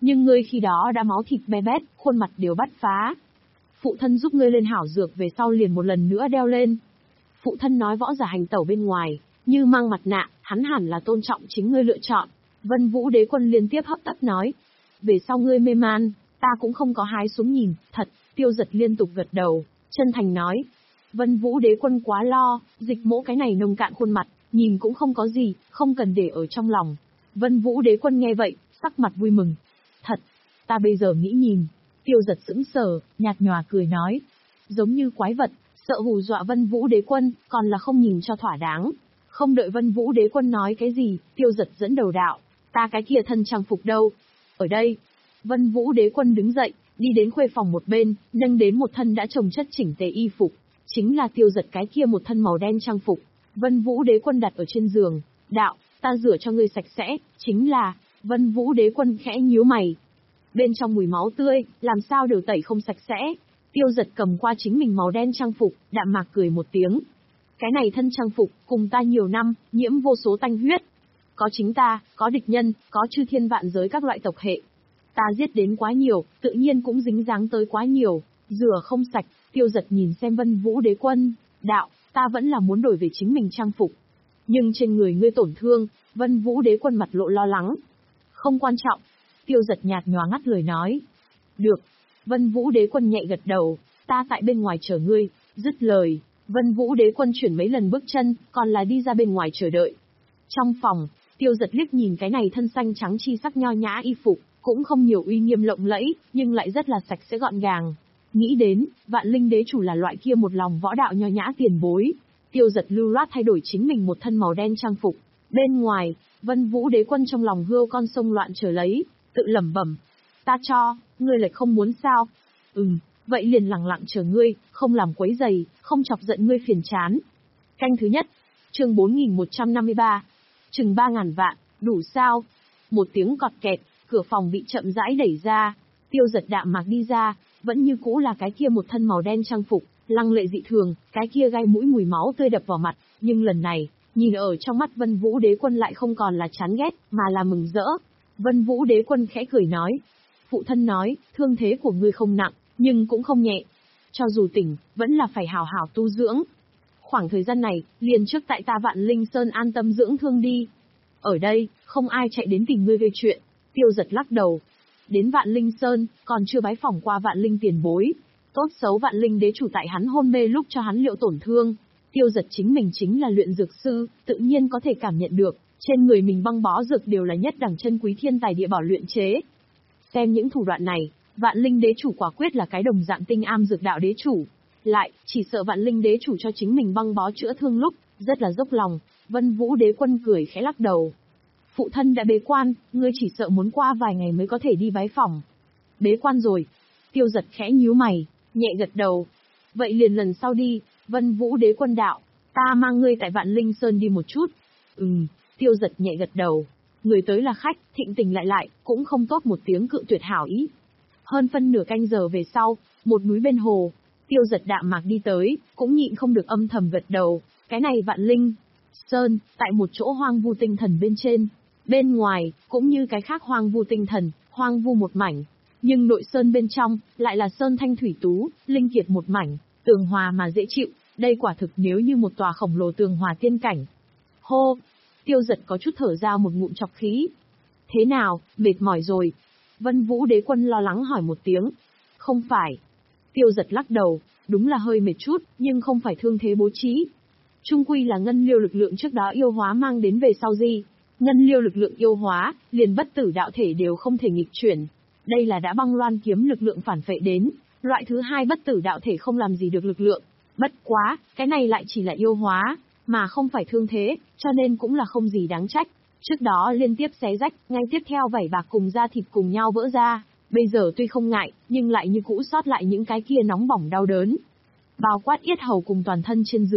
Nhưng ngươi khi đó đã máu thịt be bét, khuôn mặt đều bắt phá. Phụ thân giúp ngươi lên hảo dược về sau liền một lần nữa đeo lên. Phụ thân nói võ giả hành tẩu bên ngoài, như mang mặt nạ, hắn hẳn là tôn trọng chính ngươi lựa chọn. Vân Vũ Đế Quân liên tiếp hấp tấp nói. Về sau ngươi mê man, ta cũng không có hái xuống nhìn, thật, Tiêu Giật liên tục gật đầu, chân thành nói. Vân Vũ Đế Quân quá lo, Dịch Mỗ cái này nông cạn khuôn mặt, nhìn cũng không có gì, không cần để ở trong lòng. Vân Vũ Đế Quân nghe vậy, sắc mặt vui mừng. Thật, ta bây giờ nghĩ nhìn. Tiêu Giật sững sờ, nhạt nhòa cười nói. Giống như quái vật, sợ hù dọa Vân Vũ Đế Quân, còn là không nhìn cho thỏa đáng. Không đợi Vân Vũ Đế Quân nói cái gì, Tiêu Giật dẫn đầu đạo. Ta cái kia thân trang phục đâu? Ở đây. Vân Vũ Đế Quân đứng dậy, đi đến khuê phòng một bên, nâng đến một thân đã trồng chất chỉnh tề y phục. Chính là Tiêu Giật cái kia một thân màu đen trang phục. Vân Vũ Đế Quân đặt ở trên giường, đạo, ta rửa cho ngươi sạch sẽ, chính là. Vân Vũ Đế Quân khẽ nhíu mày. Bên trong mùi máu tươi, làm sao đều tẩy không sạch sẽ. Tiêu Giật cầm qua chính mình màu đen trang phục, đạm mạc cười một tiếng. Cái này thân trang phục, cùng ta nhiều năm, nhiễm vô số tanh huyết. Có chính ta, có địch nhân, có chư thiên vạn giới các loại tộc hệ. Ta giết đến quá nhiều, tự nhiên cũng dính dáng tới quá nhiều, rửa không sạch. Tiêu Giật nhìn xem Vân Vũ Đế Quân, đạo, ta vẫn là muốn đổi về chính mình trang phục. Nhưng trên người ngươi tổn thương, Vân Vũ Đế Quân mặt lộ lo lắng. Không quan trọng. Tiêu Giật nhạt nhòa ngắt lời nói. Được. Vân Vũ Đế Quân nhẹ gật đầu, ta tại bên ngoài chờ ngươi. Dứt lời, Vân Vũ Đế Quân chuyển mấy lần bước chân, còn là đi ra bên ngoài chờ đợi. Trong phòng, Tiêu Giật liếc nhìn cái này thân xanh trắng chi sắc nho nhã y phục, cũng không nhiều uy nghiêm lộng lẫy, nhưng lại rất là sạch sẽ gọn gàng. Nghĩ đến, Vạn Linh Đế chủ là loại kia một lòng võ đạo nho nhã tiền bối. Tiêu Giật lưu loát thay đổi chính mình một thân màu đen trang phục. Bên ngoài, Vân Vũ Đế Quân trong lòng hươu con sông loạn chờ lấy, tự lẩm bẩm. Ta cho, ngươi lại không muốn sao? Ừm, vậy liền lặng lặng chờ ngươi, không làm quấy giày, không chọc giận ngươi phiền chán. Canh thứ nhất, chương bốn nghìn một trăm năm mươi ba, chừng ba ngàn vạn, đủ sao? Một tiếng cọt kẹt, cửa phòng bị chậm rãi đẩy ra. Tiêu Giật đạm mạc đi ra, vẫn như cũ là cái kia một thân màu đen trang phục, lăng lệ dị thường, cái kia gai mũi mùi máu tươi đập vào mặt, nhưng lần này, nhìn ở trong mắt Vân Vũ Đế Quân lại không còn là chán ghét, mà là mừng rỡ. Vân Vũ Đế Quân khẽ cười nói, phụ thân nói, thương thế của ngươi không nặng, nhưng cũng không nhẹ. Cho dù tỉnh, vẫn là phải hào hào tu dưỡng. Khoảng thời gian này, liền trước tại ta Vạn Linh Sơn an tâm dưỡng thương đi. Ở đây, không ai chạy đến tìm ngươi gây chuyện. Tiêu Giật lắc đầu. Đến Vạn Linh Sơn, còn chưa bái phỏng qua Vạn Linh tiền bối. Tốt xấu Vạn Linh Đế chủ tại hắn hôn mê lúc cho hắn liệu tổn thương. Tiêu Giật chính mình chính là luyện dược sư, tự nhiên có thể cảm nhận được, trên người mình băng bó dược đều là nhất đẳng chân quý thiên tài địa bảo luyện chế. Xem những thủ đoạn này, Vạn Linh Đế chủ quả quyết là cái đồng dạng tinh am dược đạo đế chủ. Lại, chỉ sợ Vạn Linh Đế chủ cho chính mình băng bó chữa thương lúc, rất là dốc lòng. Vân Vũ Đế Quân cười khẽ lắc đầu. Phụ thân đã bế quan, ngươi chỉ sợ muốn qua vài ngày mới có thể đi bái phỏng. Bế quan rồi. Tiêu Giật khẽ nhíu mày, nhẹ gật đầu. Vậy liền lần sau đi. Vân Vũ Đế Quân đạo, ta mang ngươi tại Vạn Linh Sơn đi một chút. Ừm, Tiêu Giật nhẹ gật đầu. Người tới là khách, thịnh tình lại lại, cũng không tốt một tiếng cự tuyệt hảo ý. Hơn phân nửa canh giờ về sau, một núi bên hồ, Tiêu Giật đạm mạc đi tới, cũng nhịn không được âm thầm gật đầu. Cái này Vạn Linh Sơn, tại một chỗ hoang vu tinh thần bên trên. Bên ngoài, cũng như cái khác hoang vu tinh thần, hoang vu một mảnh. Nhưng nội sơn bên trong, lại là sơn thanh thủy tú, linh kiệt một mảnh, tường hòa mà dễ chịu. Đây quả thực nếu như một tòa khổng lồ tường hòa tiên cảnh. Hô! Tiêu Giật có chút thở ra một ngụm chọc khí. Thế nào, mệt mỏi rồi? Vân Vũ Đế Quân lo lắng hỏi một tiếng. Không phải. Tiêu Giật lắc đầu, đúng là hơi mệt chút, nhưng không phải thương thế bố trí. Trung quy là ngân liêu lực lượng trước đó yêu hóa mang đến về sau gì. Ngân liêu lực lượng yêu hóa, liền bất tử đạo thể đều không thể nghịch chuyển. Đây là đã băng loan kiếm lực lượng phản phệ đến. Loại thứ hai bất tử đạo thể không làm gì được lực lượng. Bất quá, cái này lại chỉ là yêu hóa, mà không phải thương thế, cho nên cũng là không gì đáng trách. Trước đó liên tiếp xé rách, ngay tiếp theo vảy bạc cùng da thịt cùng nhau vỡ ra. Bây giờ tuy không ngại, nhưng lại như cũ sót lại những cái kia nóng bỏng đau đớn. Bao quát yết hầu cùng toàn thân trên dưới.